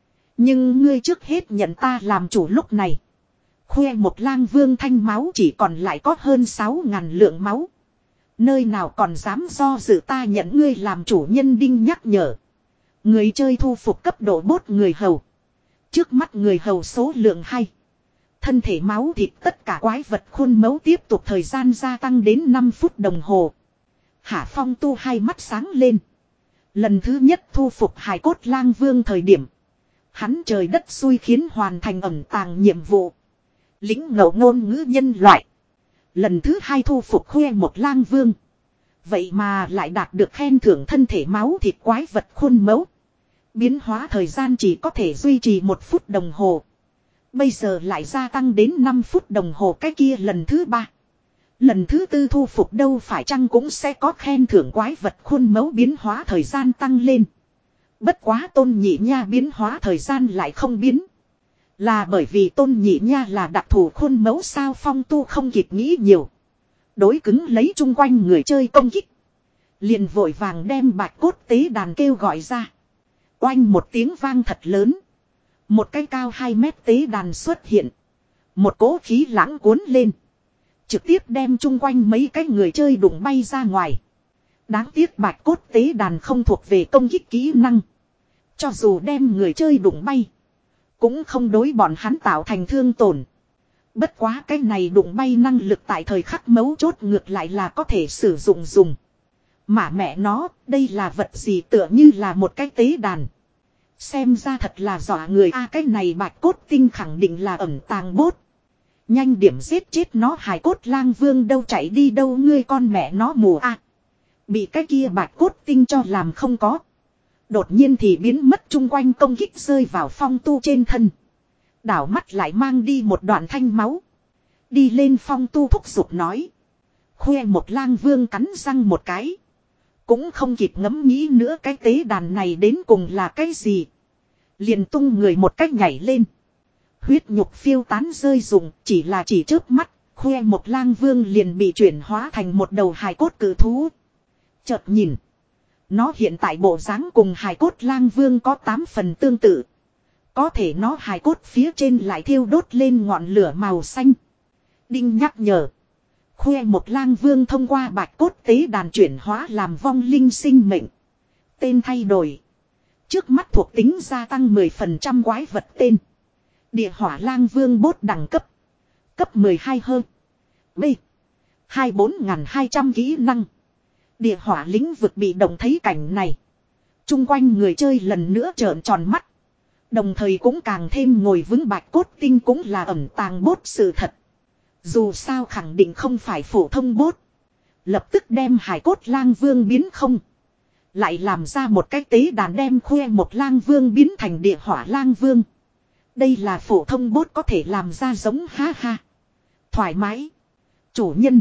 Nhưng ngươi trước hết nhận ta làm chủ lúc này. Khoe một lang vương thanh máu chỉ còn lại có hơn sáu ngàn lượng máu. Nơi nào còn dám do dự ta nhận ngươi làm chủ nhân đinh nhắc nhở. Người chơi thu phục cấp độ bốt người hầu. Trước mắt người hầu số lượng hai. Thân thể máu thịt tất cả quái vật khuôn mẫu tiếp tục thời gian gia tăng đến năm phút đồng hồ. Hạ Phong tu hai mắt sáng lên. Lần thứ nhất thu phục hải cốt lang vương thời điểm. Hắn trời đất xui khiến hoàn thành ẩn tàng nhiệm vụ. Lính ngẫu ngôn ngữ nhân loại. Lần thứ hai thu phục khoe một lang vương. Vậy mà lại đạt được khen thưởng thân thể máu thịt quái vật khuôn mẫu. Biến hóa thời gian chỉ có thể duy trì một phút đồng hồ. Bây giờ lại gia tăng đến năm phút đồng hồ cái kia lần thứ ba. Lần thứ tư thu phục đâu phải chăng cũng sẽ có khen thưởng quái vật khuôn mẫu biến hóa thời gian tăng lên. Bất quá tôn nhị nha biến hóa thời gian lại không biến. Là bởi vì tôn nhị nha là đặc thù khuôn mẫu sao phong tu không kịp nghĩ nhiều. Đối cứng lấy chung quanh người chơi công kích. Liền vội vàng đem bạch cốt tế đàn kêu gọi ra. Oanh một tiếng vang thật lớn. Một cái cao hai mét tế đàn xuất hiện. Một cỗ khí lãng cuốn lên. Trực tiếp đem chung quanh mấy cái người chơi đụng bay ra ngoài. Đáng tiếc bạch cốt tế đàn không thuộc về công kích kỹ năng. Cho dù đem người chơi đụng bay. Cũng không đối bọn hắn tạo thành thương tổn. Bất quá cái này đụng bay năng lực tại thời khắc mấu chốt ngược lại là có thể sử dụng dùng. Mà mẹ nó, đây là vật gì tựa như là một cái tế đàn. Xem ra thật là dọa người a à, cái này bạch cốt tinh khẳng định là ẩn tàng bốt. Nhanh điểm giết chết nó hài cốt lang vương đâu chạy đi đâu ngươi con mẹ nó mù a à. Bị cái kia bạch cốt tinh cho làm không có. Đột nhiên thì biến mất chung quanh công kích rơi vào Phong Tu trên thân. Đảo mắt lại mang đi một đoạn thanh máu. Đi lên Phong Tu thúc giục nói. Khoe một lang vương cắn răng một cái. Cũng không kịp ngẫm nghĩ nữa cái tế đàn này đến cùng là cái gì. Liền tung người một cách nhảy lên. Huyết nhục phiêu tán rơi rụng chỉ là chỉ chớp mắt. Khoe một lang vương liền bị chuyển hóa thành một đầu hài cốt cử thú. Chợt nhìn. Nó hiện tại bộ dáng cùng hài cốt lang vương có tám phần tương tự. Có thể nó hài cốt phía trên lại thiêu đốt lên ngọn lửa màu xanh. Đinh nhắc nhở. Khoe một lang vương thông qua bạch cốt tế đàn chuyển hóa làm vong linh sinh mệnh. Tên thay đổi. Trước mắt thuộc tính gia tăng mười phần trăm quái vật tên. Địa hỏa lang vương bốt đẳng cấp. Cấp mười hai hơn. B. hai mươi bốn nghìn hai trăm kỹ năng. Địa hỏa lĩnh vực bị động thấy cảnh này. Trung quanh người chơi lần nữa trợn tròn mắt. Đồng thời cũng càng thêm ngồi vững bạch cốt tinh cũng là ẩn tàng bốt sự thật. Dù sao khẳng định không phải phổ thông bốt. Lập tức đem hải cốt lang vương biến không. Lại làm ra một cái tế đàn đem khoe một lang vương biến thành địa hỏa lang vương. Đây là phổ thông bốt có thể làm ra giống ha ha. Thoải mái. Chủ nhân.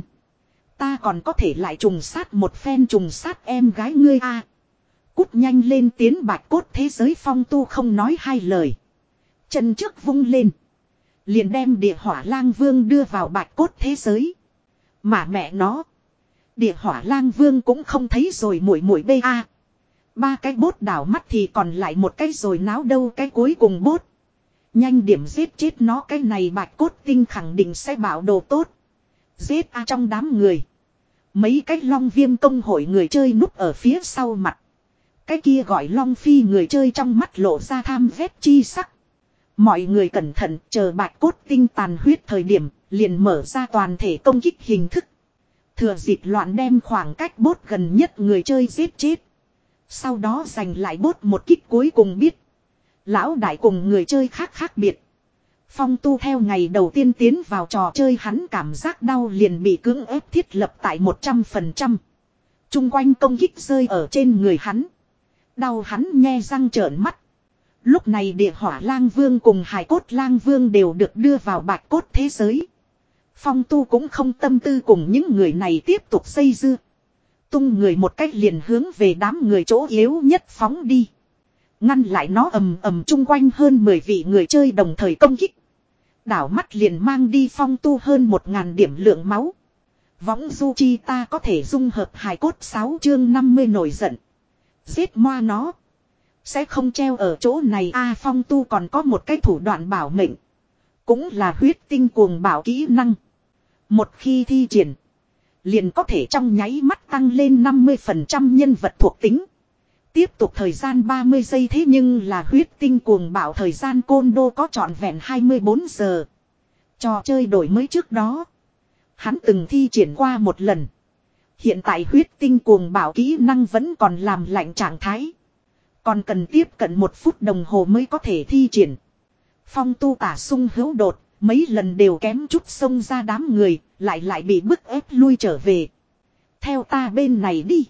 Ta còn có thể lại trùng sát một phen trùng sát em gái ngươi a à. Cút nhanh lên tiến bạch cốt thế giới Phong Tu không nói hai lời. Chân trước vung lên. Liền đem địa hỏa lang vương đưa vào bạch cốt thế giới. Mà mẹ nó. Địa hỏa lang vương cũng không thấy rồi muội muội bê a. Ba cái bốt đảo mắt thì còn lại một cái rồi náo đâu cái cuối cùng bốt. Nhanh điểm giết chết nó cái này bạch cốt tinh khẳng định sẽ bảo đồ tốt. Giết a trong đám người. Mấy cái long viêm công hội người chơi núp ở phía sau mặt. Cái kia gọi long phi người chơi trong mắt lộ ra tham ghét chi sắc. Mọi người cẩn thận chờ bạch cốt tinh tàn huyết thời điểm liền mở ra toàn thể công kích hình thức. Thừa dịp loạn đem khoảng cách bốt gần nhất người chơi giết chết. Sau đó giành lại bốt một kích cuối cùng biết. Lão đại cùng người chơi khác khác biệt. Phong Tu theo ngày đầu tiên tiến vào trò chơi hắn cảm giác đau liền bị cưỡng ép thiết lập tại một trăm phần trăm. Trung quanh công kích rơi ở trên người hắn. Đau hắn nhe răng trợn mắt. Lúc này địa hỏa lang vương cùng hải cốt lang vương đều được đưa vào bạch cốt thế giới. Phong Tu cũng không tâm tư cùng những người này tiếp tục xây dưa. Tung người một cách liền hướng về đám người chỗ yếu nhất phóng đi. Ngăn lại nó ầm ầm chung quanh hơn mười vị người chơi đồng thời công kích. Đảo mắt liền mang đi Phong Tu hơn một ngàn điểm lượng máu. Võng du chi ta có thể dung hợp hài cốt sáu chương năm mươi nổi giận. Giết moa nó. Sẽ không treo ở chỗ này a. Phong Tu còn có một cái thủ đoạn bảo mệnh. Cũng là huyết tinh cuồng bảo kỹ năng. Một khi thi triển. Liền có thể trong nháy mắt tăng lên năm mươi phần trăm nhân vật thuộc tính. Tiếp tục thời gian ba mươi giây thế nhưng là huyết tinh cuồng bạo thời gian côn đô có trọn vẹn hai mươi bốn giờ. Trò chơi đổi mới trước đó. Hắn từng thi triển qua một lần. Hiện tại huyết tinh cuồng bạo kỹ năng vẫn còn làm lạnh trạng thái. Còn cần tiếp cận một phút đồng hồ mới có thể thi triển. Phong Tu tả sung hữu đột, mấy lần đều kém chút xông ra đám người, lại lại bị bức ép lui trở về. Theo ta bên này đi.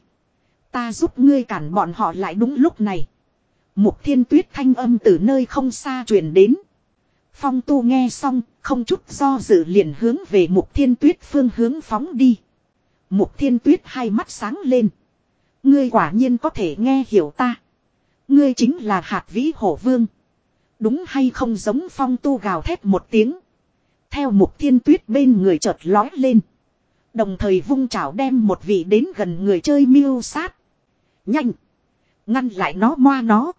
Ta giúp ngươi cản bọn họ lại đúng lúc này. Mục Thiên Tuyết thanh âm từ nơi không xa truyền đến. Phong Tu nghe xong, không chút do dự liền hướng về Mục Thiên Tuyết phương hướng phóng đi. Mục Thiên Tuyết hai mắt sáng lên. Ngươi quả nhiên có thể nghe hiểu ta. Ngươi chính là Hạt Vĩ Hổ Vương. Đúng hay không giống Phong Tu gào thét một tiếng. Theo Mục Thiên Tuyết bên người chợt lói lên. Đồng thời vung chảo đem một vị đến gần người chơi miêu sát. Nhanh. Ngăn lại nó moa nó.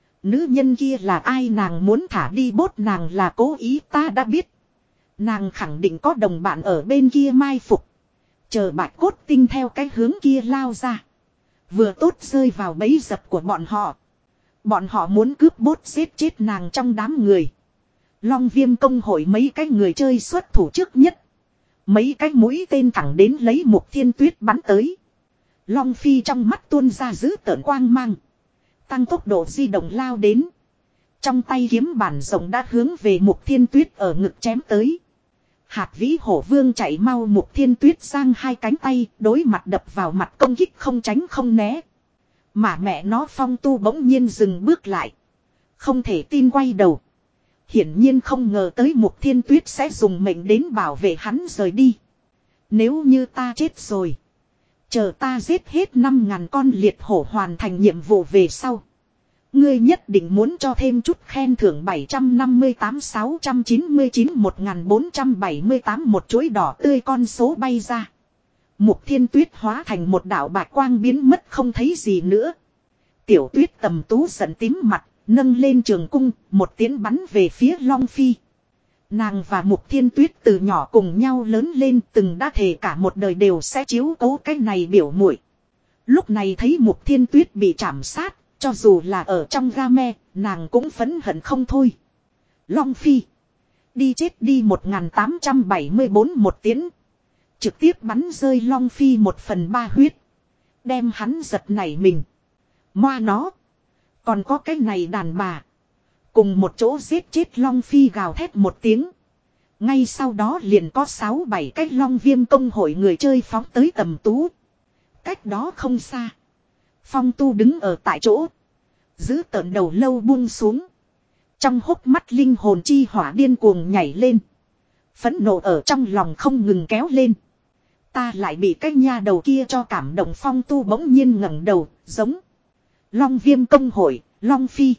Nữ nhân kia là ai, nàng muốn thả đi bốt nàng là cố ý, ta đã biết. Nàng khẳng định có đồng bạn ở bên kia mai phục. Chờ bạch cốt tinh theo cái hướng kia lao ra. Vừa tốt rơi vào bẫy dập của bọn họ. Bọn họ muốn cướp bốt giết chết nàng trong đám người. Long Viêm công hội mấy cái người chơi xuất thủ trước nhất. Mấy cái mũi tên thẳng đến lấy Mục Thiên Tuyết bắn tới. Long Phi trong mắt tuôn ra dữ tợn quang mang. Tăng tốc độ di động lao đến. Trong tay kiếm bản rộng đã hướng về Mục Thiên Tuyết ở ngực chém tới. Hạt vĩ hổ vương chạy mau, Mục Thiên Tuyết giang hai cánh tay, đối mặt đập vào mặt công kích không tránh không né. Mà mẹ nó Phong Tu bỗng nhiên dừng bước lại. Không thể tin quay đầu. Hiển nhiên không ngờ tới Mục Thiên Tuyết sẽ dùng mệnh đến bảo vệ hắn rời đi. Nếu như ta chết rồi. Chờ ta giết hết năm ngàn con liệt hổ hoàn thành nhiệm vụ về sau. Ngươi nhất định muốn cho thêm chút khen thưởng. Bảy trăm năm mươi tám sáu trăm chín mươi chín một nghìn bốn trăm bảy mươi tám một chuỗi đỏ tươi con số bay ra. Mục Thiên Tuyết hóa thành một đạo bạch quang biến mất không thấy gì nữa. Tiểu Tuyết Tầm Tú giận tím mặt, nâng lên trường cung, một tiến bắn về phía Long Phi. Nàng và Mục Thiên Tuyết từ nhỏ cùng nhau lớn lên, từng đã thề cả một đời đều sẽ chiếu cố cái này biểu muội. Lúc này thấy Mục Thiên Tuyết bị chảm sát, cho dù là ở trong game, nàng cũng phẫn hận không thôi. Long Phi. Đi chết đi. Một nghìn tám trăm bảy mươi bốn một tiến. Trực tiếp bắn rơi Long Phi một phần ba huyết. Đem hắn giật nảy mình. Moa nó. Còn có cái này đàn bà. Cùng một chỗ giết chết Long Phi gào thét một tiếng. Ngay sau đó liền có sáu bảy cái Long Viêm công hội người chơi phóng tới Tầm Tú. Cách đó không xa. Phong Tu đứng ở tại chỗ. Giữ tợn đầu lâu buông xuống. Trong hốc mắt linh hồn chi hỏa điên cuồng nhảy lên. Phẫn nộ ở trong lòng không ngừng kéo lên. Ta lại bị cái nha đầu kia cho cảm động. Phong Tu bỗng nhiên ngẩng đầu, giống. Long Viêm công hội, Long Phi.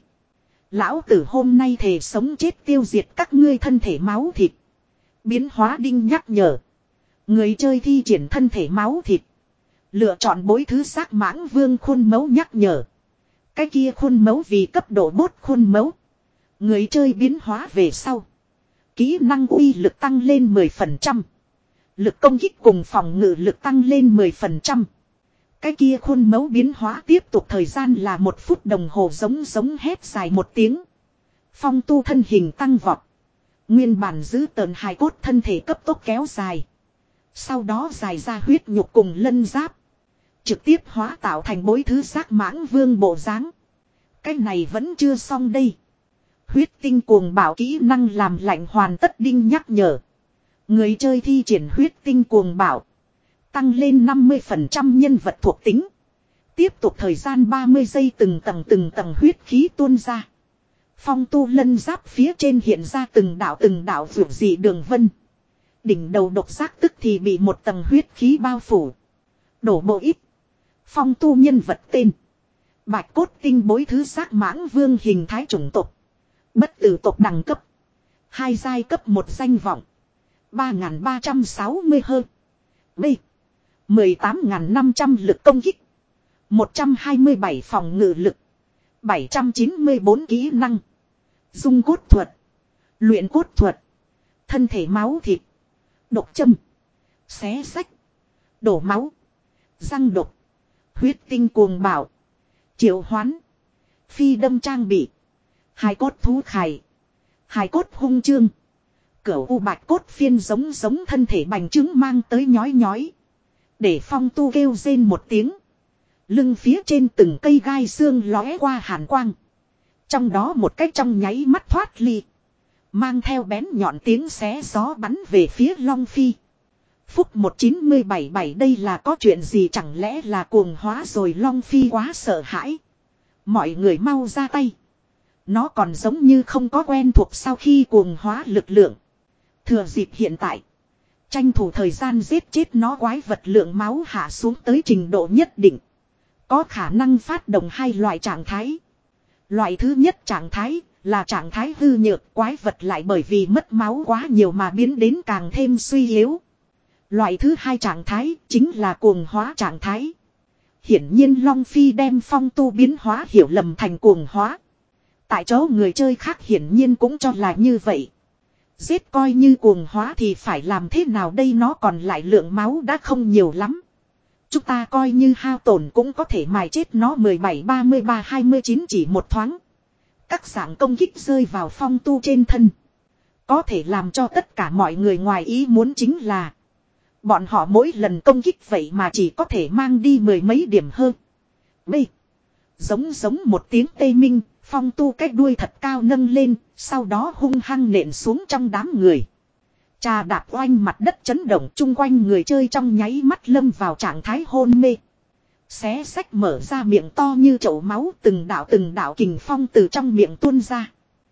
Lão tử hôm nay thề sống chết tiêu diệt các ngươi thân thể máu thịt. Biến hóa đinh nhắc nhở. Người chơi thi triển thân thể máu thịt. Lựa chọn bối thứ xác mãng vương khuôn mẫu nhắc nhở. Cái kia khuôn mẫu vì cấp độ bốt khuôn mẫu. Người chơi biến hóa về sau. Kỹ năng uy lực tăng lên mười phần trăm. Lực công kích cùng phòng ngự lực tăng lên mười phần trăm. Cái kia khuôn mẫu biến hóa tiếp tục thời gian là một phút đồng hồ, giống giống hét dài một tiếng. Phong Tu thân hình tăng vọt. Nguyên bản giữ tợn hài cốt thân thể cấp tốc kéo dài. Sau đó dài ra huyết nhục cùng lân giáp. Trực tiếp hóa tạo thành bối thứ xác mãng vương bộ dáng. Cái này vẫn chưa xong đây. Huyết tinh cuồng bạo kỹ năng làm lạnh hoàn tất đinh nhắc nhở. Người chơi thi triển huyết tinh cuồng bạo. Tăng lên năm mươi phần trăm nhân vật thuộc tính. Tiếp tục thời gian ba mươi giây, từng tầng từng tầng huyết khí tuôn ra. Phong Tu lân giáp phía trên hiện ra từng đạo từng đạo vượt dị đường vân. Đỉnh đầu độc giác tức thì bị một tầng huyết khí bao phủ. Đổ bộ ít. Phong Tu nhân vật tên. Bạch cốt tinh bối thứ xác mãng vương hình thái chủng tộc. Bất tử tộc đẳng cấp. Hai giai cấp một danh vọng. ba nghìn ba trăm sáu mươi hơn. B. mười tám nghìn năm trăm lực công kích. một trăm hai mươi bảy phòng ngự lực. bảy trăm chín mươi bốn kỹ năng. Dung cốt thuật. Luyện cốt thuật. Thân thể máu thịt. Độc châm. Xé sách. Đổ máu. Răng độc. Huyết tinh cuồng bạo. Triệu hoán. Phi đâm trang bị. Hài cốt thú khải. Hài cốt hung chương. Cửu u bạch cốt phiên giống giống thân thể bành trướng mang tới nhói nhói. Để Phong Tu kêu rên một tiếng. Lưng phía trên từng cây gai xương lóe qua hàn quang. Trong đó một cách trong nháy mắt thoát ly. Mang theo bén nhọn tiếng xé gió bắn về phía Long Phi. Phúc một chín bảy bảy đây là có chuyện gì, chẳng lẽ là cuồng hóa rồi? Long Phi quá sợ hãi. Mọi người mau ra tay. Nó còn giống như không có quen thuộc sau khi cuồng hóa lực lượng. Thừa dịp hiện tại. Tranh thủ thời gian giết chết nó. Quái vật lượng máu hạ xuống tới trình độ nhất định. Có khả năng phát động hai loại trạng thái. Loại thứ nhất trạng thái là trạng thái hư nhược, quái vật lại bởi vì mất máu quá nhiều mà biến đến càng thêm suy yếu. Loại thứ hai trạng thái chính là cuồng hóa trạng thái. Hiển nhiên Long Phi đem Phong Tu biến hóa hiểu lầm thành cuồng hóa. Tại chỗ người chơi khác hiển nhiên cũng cho là như vậy. Giết coi như cuồng hóa thì phải làm thế nào đây, nó còn lại lượng máu đã không nhiều lắm. Chúng ta coi như hao tổn cũng có thể mài chết nó mười bảy, ba mươi ba, hai mươi chín chỉ một thoáng. Các dạng công kích rơi vào Phong Tu trên thân. Có thể làm cho tất cả mọi người ngoài ý muốn chính là bọn họ mỗi lần công kích vậy mà chỉ có thể mang đi mười mấy điểm hơn. B. Giống giống một tiếng tê minh, Phong Tu cái đuôi thật cao nâng lên, sau đó hung hăng nện xuống trong đám người. Trà đạp oanh mặt đất chấn động, chung quanh người chơi trong nháy mắt lâm vào trạng thái hôn mê. Xé xách mở ra miệng to như chậu máu, từng đạo từng đạo kình phong từ trong miệng tuôn ra.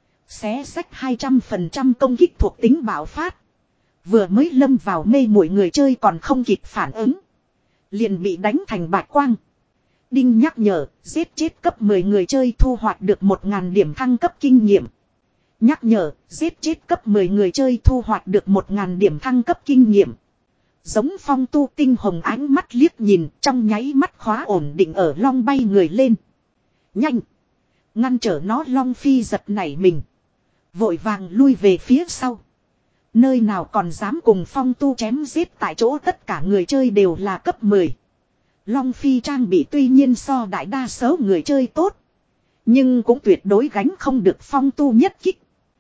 Xé xách hai trăm phần trăm công kích thuộc tính bạo phát. Vừa mới lâm vào mê muội người chơi còn không kịp phản ứng, liền bị đánh thành bạch quang. Đinh nhắc nhở, giết chết cấp mười người chơi thu hoạch được một nghìn điểm thăng cấp kinh nghiệm. Nhắc nhở, giết chết cấp mười người chơi thu hoạch được một nghìn điểm thăng cấp kinh nghiệm. Giống Phong Tu tinh hồng ánh mắt liếc nhìn, trong nháy mắt khóa ổn định ở Long bay người lên. Nhanh! Ngăn trở nó. Long Phi giật nảy mình, vội vàng lui về phía sau. Nơi nào còn dám cùng Phong Tu chém giết, tại chỗ tất cả người chơi đều là cấp mười. Long Phi trang bị tuy nhiên so đại đa số người chơi tốt, nhưng cũng tuyệt đối gánh không được Phong Tu nhất kích.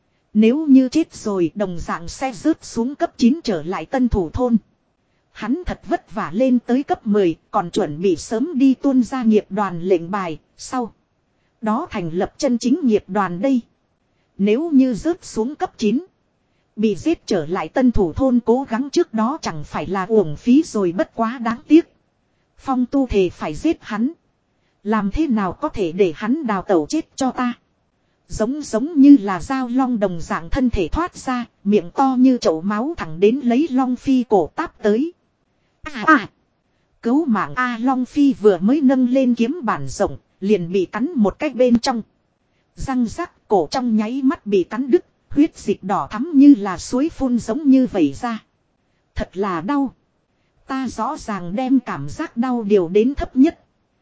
Nếu như chết rồi đồng dạng sẽ rớt xuống cấp chín trở lại tân thủ thôn. Hắn thật vất vả lên tới cấp mười, còn chuẩn bị sớm đi tuôn ra nghiệp đoàn lệnh bài, sau đó thành lập chân chính nghiệp đoàn đây. Nếu như rớt xuống cấp chín, bị giết trở lại tân thủ thôn cố gắng trước đó chẳng phải là uổng phí rồi, bất quá đáng tiếc. Phong Tu thề phải giết hắn. Làm thế nào có thể để hắn đào tẩu chết cho ta. Giống giống như là dao long đồng dạng thân thể thoát ra, miệng to như chậu máu thẳng đến lấy Long Phi cổ táp tới. À à! Cứu mạng A. Long Phi vừa mới nâng lên kiếm bản rộng, liền bị cắn một cách bên trong. Răng rắc, cổ trong nháy mắt bị cắn đứt, huyết dịch đỏ thắm như là suối phun giống như vẩy ra. Thật là đau. Ta rõ ràng đem cảm giác đau điều đến thấp nhất.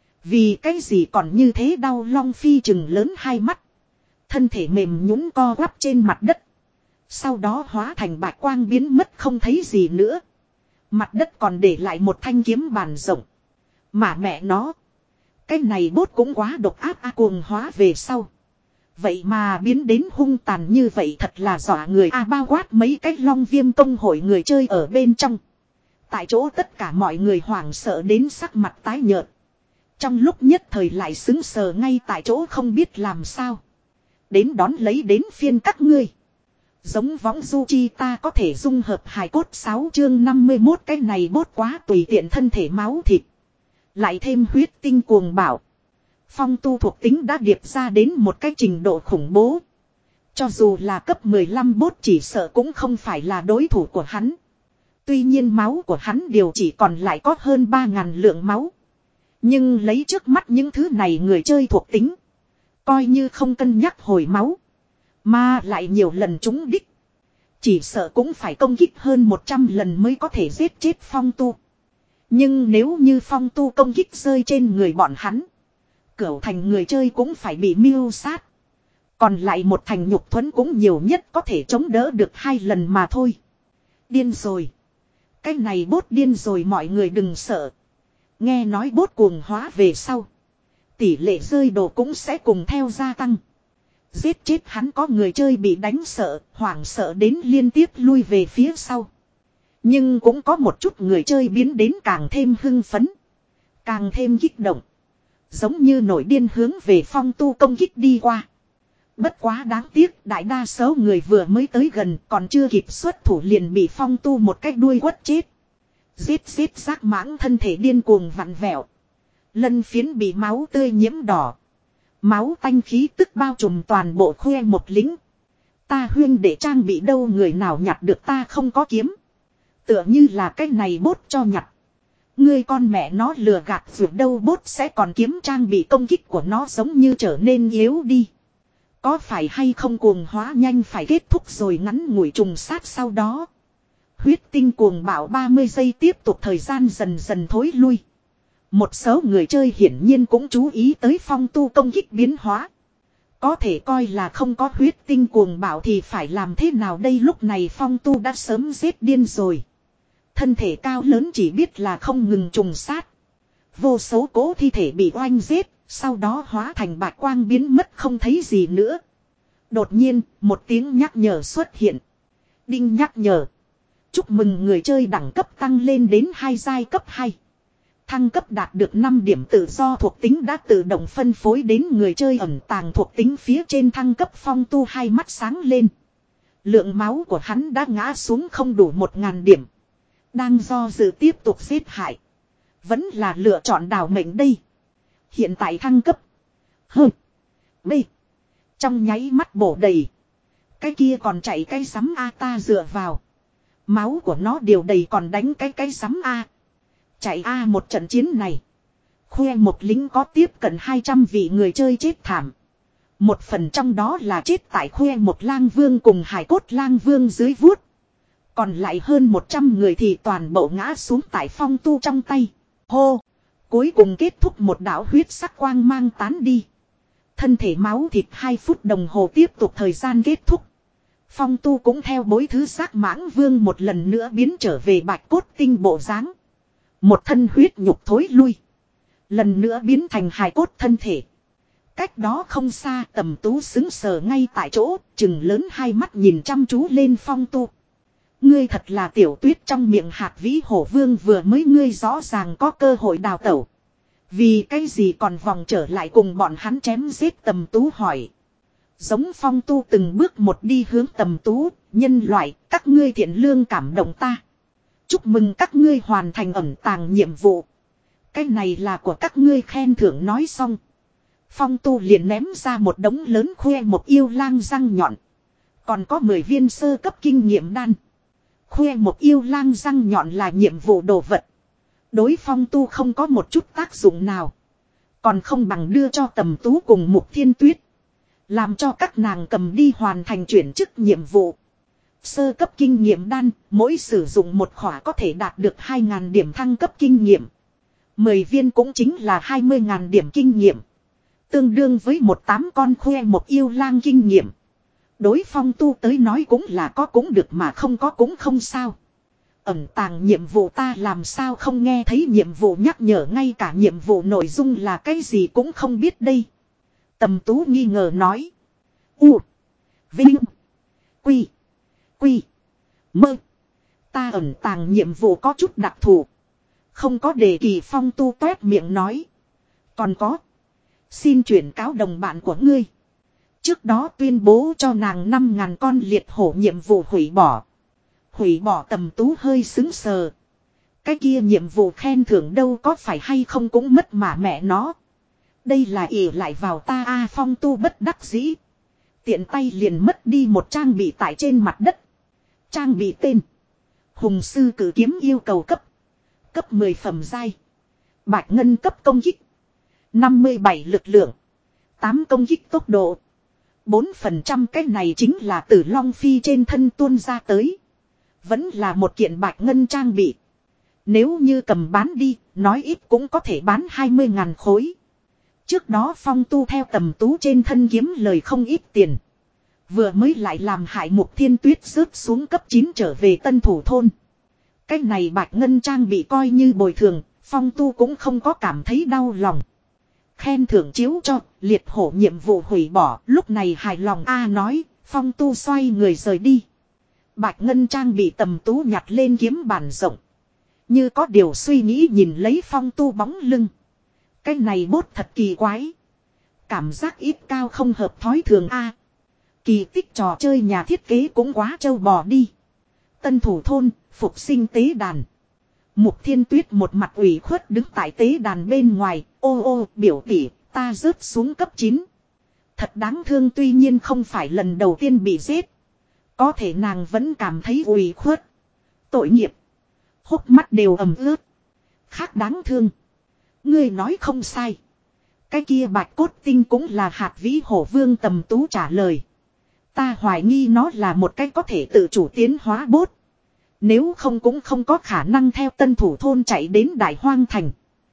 Vì cái gì còn như thế đau. Long Phi trừng lớn hai mắt. Thân thể mềm nhũn co quắp trên mặt đất. Sau đó hóa thành bạch quang biến mất không thấy gì nữa. Mặt đất còn để lại một thanh kiếm bàn rộng. Mà mẹ nó, cái này bốt cũng quá độc ác a. Cuồng hóa về sau, vậy mà biến đến hung tàn như vậy thật là dọa người a. Bao quát mấy cái Long Viêm công hội người chơi ở bên trong. Tại chỗ tất cả mọi người hoảng sợ đến sắc mặt tái nhợt. Trong lúc nhất thời lại xứng sờ ngay tại chỗ không biết làm sao. Đến đón lấy đến phiên các ngươi. Giống võng du chi ta có thể dung hợp hài cốt. Sáu chương năm mươi mốt. Cái này bốt quá tùy tiện, thân thể máu thịt. Lại thêm huyết tinh cuồng bạo. Phong Tu thuộc tính đã điệp ra đến một cái trình độ khủng bố. Cho dù là cấp mười lăm bốt chỉ sợ cũng không phải là đối thủ của hắn. Tuy nhiên máu của hắn điều chỉ còn lại có hơn ba ngàn lượng máu. Nhưng lấy trước mắt những thứ này người chơi thuộc tính, coi như không cân nhắc hồi máu, mà lại nhiều lần trúng đích, chỉ sợ cũng phải công kích hơn một trăm lần mới có thể giết chết Phong Tu. Nhưng nếu như Phong Tu công kích rơi trên người bọn hắn, cửu thành người chơi cũng phải bị mưu sát. Còn lại một thành nhục thuẫn cũng nhiều nhất có thể chống đỡ được hai lần mà thôi. Điên rồi. Cái này bốt điên rồi. Mọi người đừng sợ. Nghe nói bốt cuồng hóa về sau, tỷ lệ rơi đồ cũng sẽ cùng theo gia tăng. Giết chết hắn có người chơi bị đánh sợ, hoảng sợ đến liên tiếp lui về phía sau. Nhưng cũng có một chút người chơi biến đến càng thêm hưng phấn, càng thêm kích động. Giống như nổi điên hướng về Phong Tu công kích đi qua. Bất quá đáng tiếc, đại đa số người vừa mới tới gần còn chưa kịp xuất thủ liền bị Phong Tu một cái đuôi quất chết. Giết giết giác mãng thân thể điên cuồng vặn vẹo. Lân phiến bị máu tươi nhiễm đỏ. Máu tanh khí tức bao trùm toàn bộ khoe một lính. Ta huyên để trang bị đâu, người nào nhặt được ta không có kiếm. Tựa như là cái này bốt cho nhặt. Ngươi con mẹ nó lừa gạt vượt đâu, bốt sẽ còn kiếm trang bị, công kích của nó giống như trở nên yếu đi. Có phải hay không cuồng hóa nhanh phải kết thúc rồi. Ngắn ngủi trùng sát sau đó, Huyết tinh cuồng bạo ba mươi giây tiếp tục thời gian dần dần thối lui. Một số người chơi hiển nhiên cũng chú ý tới phong tu công kích biến hóa. Có thể coi là không có huyết tinh cuồng bạo thì phải làm thế nào đây, lúc này phong tu đã sớm giết điên rồi. Thân thể cao lớn chỉ biết là không ngừng trùng sát. Vô số cố thi thể bị oanh giết, sau đó hóa thành bạch quang biến mất không thấy gì nữa. Đột nhiên, một tiếng nhắc nhở xuất hiện. Đinh nhắc nhở. Chúc mừng người chơi đẳng cấp tăng lên đến hai giai cấp hai. Thăng cấp đạt được năm điểm tự do thuộc tính đã tự động phân phối đến người chơi ẩn tàng thuộc tính phía trên. Thăng cấp phong tu hai mắt sáng lên. Lượng máu của hắn đã ngã xuống không đủ một ngàn điểm. Đang do dự tiếp tục giết hại. Vẫn là lựa chọn đào mệnh đây. Hiện tại thăng cấp. Hơ. B. Trong nháy mắt bổ đầy. Cái kia còn chạy cái sắm A ta dựa vào. Máu của nó đều đầy còn đánh cái cái sắm A. Chạy A một trận chiến này. Khoe một lính có tiếp cận hai trăm vị người chơi chết thảm. Một phần trong đó là chết tại khoe một lang vương cùng hải cốt lang vương dưới vuốt. Còn lại hơn một trăm người thì toàn bộ ngã xuống tại phong tu trong tay. Hô! Cuối cùng kết thúc một đạo huyết sắc quang mang tán đi. Thân thể máu thịt hai phút đồng hồ tiếp tục thời gian kết thúc. Phong tu cũng theo bối thứ xác mãng vương một lần nữa biến trở về bạch cốt tinh bộ dáng. Một thân huyết nhục thối lui. Lần nữa biến thành hài cốt thân thể. Cách đó không xa Tầm Tú xứng sờ ngay tại chỗ, chừng lớn hai mắt nhìn chăm chú lên phong tu. Ngươi thật là tiểu tuyết trong miệng hạt vĩ hổ vương, vừa mới ngươi rõ ràng có cơ hội đào tẩu. Vì cái gì còn vòng trở lại cùng bọn hắn chém giết, Tầm Tú hỏi. Giống phong tu từng bước một đi hướng Tầm Tú, nhân loại, các ngươi thiện lương cảm động ta. Chúc mừng các ngươi hoàn thành ẩn tàng nhiệm vụ. Cái này là của các ngươi khen thưởng. Nói xong, phong tu liền ném ra một đống lớn khoe một yêu lang răng nhọn. Còn có mười viên sơ cấp kinh nghiệm đan. Khoe một yêu lang răng nhọn là nhiệm vụ đồ vật. Đối phong tu không có một chút tác dụng nào. Còn không bằng đưa cho Tầm Tú cùng Mục Thiên Tuyết. Làm cho các nàng cầm đi hoàn thành chuyển chức nhiệm vụ. Sơ cấp kinh nghiệm đan, mỗi sử dụng một khỏa có thể đạt được hai nghìn điểm thăng cấp kinh nghiệm. mười viên cũng chính là hai mươi nghìn điểm kinh nghiệm. Tương đương với một tám con khoe một yêu lang kinh nghiệm. Đối phong tu tới nói cũng là có cũng được mà không có cũng không sao. Ẩn tàng nhiệm vụ ta làm sao không nghe thấy nhiệm vụ nhắc nhở, ngay cả nhiệm vụ nội dung là cái gì cũng không biết đây. Tầm Tú nghi ngờ nói. U. Vinh. Quy. Quy. Mơ. Ta ẩn tàng nhiệm vụ có chút đặc thù. Không có đề kỳ. Phong tu toét miệng nói. Còn có. Xin chuyển cáo đồng bạn của ngươi. Trước đó tuyên bố cho nàng năm ngàn con liệt hổ nhiệm vụ hủy bỏ. Hủy bỏ. Tầm Tú hơi xứng sờ. Cái kia nhiệm vụ khen thưởng đâu có phải hay không cũng mất mà mẹ nó. Đây là ỷ lại vào ta a. Phong tu bất đắc dĩ. Tiện tay liền mất đi một trang bị tại trên mặt đất. Trang bị tên. Hùng sư cử kiếm yêu cầu cấp. Cấp mười phẩm giai. Bạch ngân cấp công kích. năm mươi bảy lực lượng. tám công kích tốc độ. bốn phần trăm cái này chính là từ Long Phi trên thân tuôn ra tới. Vẫn là một kiện bạch ngân trang bị. Nếu như cầm bán đi, nói ít cũng có thể bán hai mươi ngàn khối. Trước đó phong tu theo Tầm Tú trên thân kiếm lời không ít tiền. Vừa mới lại làm hại Mục Thiên Tuyết rớt xuống cấp chín trở về Tân Thủ Thôn. Cái này bạch ngân trang bị coi như bồi thường, phong tu cũng không có cảm thấy đau lòng. Khen thưởng chiếu cho, liệt hổ nhiệm vụ hủy bỏ, lúc này hài lòng a nói, phong tu xoay người rời đi. Bạch ngân trang bị Tầm Tú nhặt lên kiếm bản rộng. Như có điều suy nghĩ nhìn lấy phong tu bóng lưng. Cái này bốt thật kỳ quái. Cảm giác ít cao không hợp thói thường a. Kỳ tích trò chơi nhà thiết kế cũng quá trâu bò đi. Tân Thủ Thôn, phục sinh tế đàn. Mục Thiên Tuyết một mặt ủy khuất đứng tại tế đàn bên ngoài. Ô ô biểu tỷ, ta rớt xuống cấp chín. Thật đáng thương, tuy nhiên không phải lần đầu tiên bị giết. Có thể nàng vẫn cảm thấy ủy khuất. Tội nghiệp. Hốc mắt đều ẩm ướt. Khác đáng thương. Ngươi nói không sai. Cái kia bạch cốt tinh cũng là hạt vĩ hổ vương. Tầm Tú trả lời. Ta hoài nghi nó là một cái có thể tự chủ tiến hóa bốt. Nếu không cũng không có khả năng theo tân thủ thôn chạy đến Đại Hoang Thành.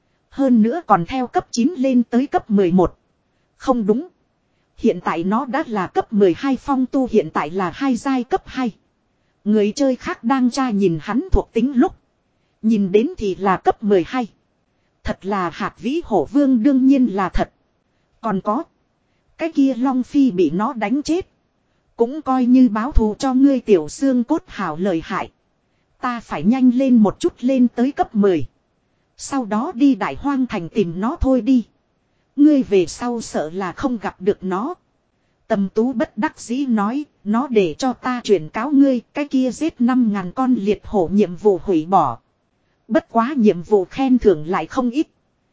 Hơn nữa còn theo cấp chín lên tới cấp mười một. Không đúng. Hiện tại nó đã là cấp mười hai, Phong Tu hiện tại là hai giai cấp hai. Người chơi khác đang tra nhìn hắn thuộc tính lúc. Nhìn đến thì là cấp mười hai. Thật là hạt vĩ hổ vương, đương nhiên là thật. Còn có. Cái kia Long Phi bị nó đánh chết. Cũng coi như báo thù cho ngươi tiểu xương cốt hảo lợi hại. Ta phải nhanh lên một chút lên tới cấp mười. Sau đó đi Đại Hoang Thành tìm nó thôi đi. Ngươi về sau sợ là không gặp được nó. Tầm Tú bất đắc dĩ nói, nó để cho ta chuyển cáo ngươi, cái kia giết năm ngàn con liệt hổ nhiệm vụ hủy bỏ. Bất quá nhiệm vụ khen thưởng lại không ít.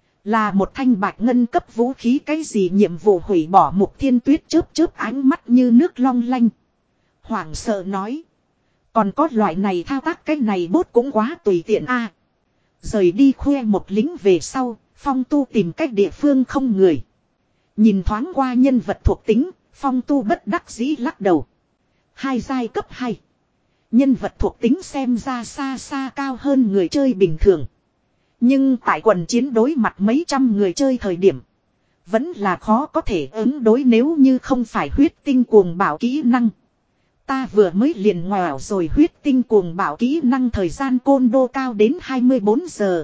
Là một thanh bạch ngân cấp vũ khí, cái gì nhiệm vụ hủy bỏ. Mục Thiên Tuyết chớp chớp ánh mắt như nước long lanh. Hoảng sợ nói. Còn có loại này thao tác, cái này bốt cũng quá tùy tiện a. Rời đi khoe một lính về sau, Phong Tu tìm cách địa phương không người. Nhìn thoáng qua nhân vật thuộc tính, Phong Tu bất đắc dĩ lắc đầu. Hai giai cấp hai. Nhân vật thuộc tính xem ra xa xa cao hơn người chơi bình thường. Nhưng tại quần chiến đối mặt mấy trăm người chơi thời điểm, vẫn là khó có thể ứng đối nếu như không phải huyết tinh cuồng bạo kỹ năng. Ta vừa mới liền ngoảo rồi huyết tinh cuồng bạo kỹ năng thời gian côn đô cao đến hai mươi bốn giờ.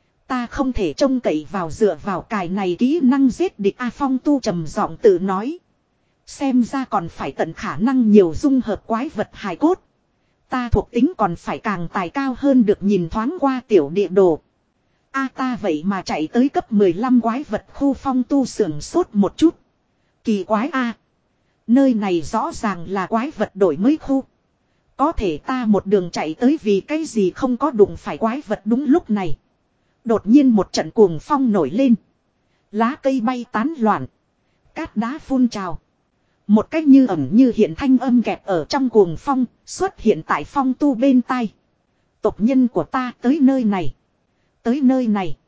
Ta không thể trông cậy vào dựa vào cài này kỹ năng giết địch. A Phong Tu trầm giọng tự nói. Xem ra còn phải tận khả năng nhiều dung hợp quái vật hài cốt. Ta thuộc tính còn phải càng tài cao hơn được, nhìn thoáng qua tiểu địa đồ. A ta vậy mà chạy tới cấp mười lăm quái vật khu. Phong Tu sưởng sốt một chút. Kỳ quái a. Nơi này rõ ràng là quái vật đổi mới khu. Có thể ta một đường chạy tới vì cái gì không có đụng phải quái vật. Đúng lúc này, đột nhiên một trận cuồng phong nổi lên. Lá cây bay tán loạn. Cát đá phun trào. Một cách như ẩn như hiện thanh âm kẹp ở trong cuồng phong xuất hiện tại Phong Tu bên tai. Tộc nhân của ta tới nơi này. Tới nơi này.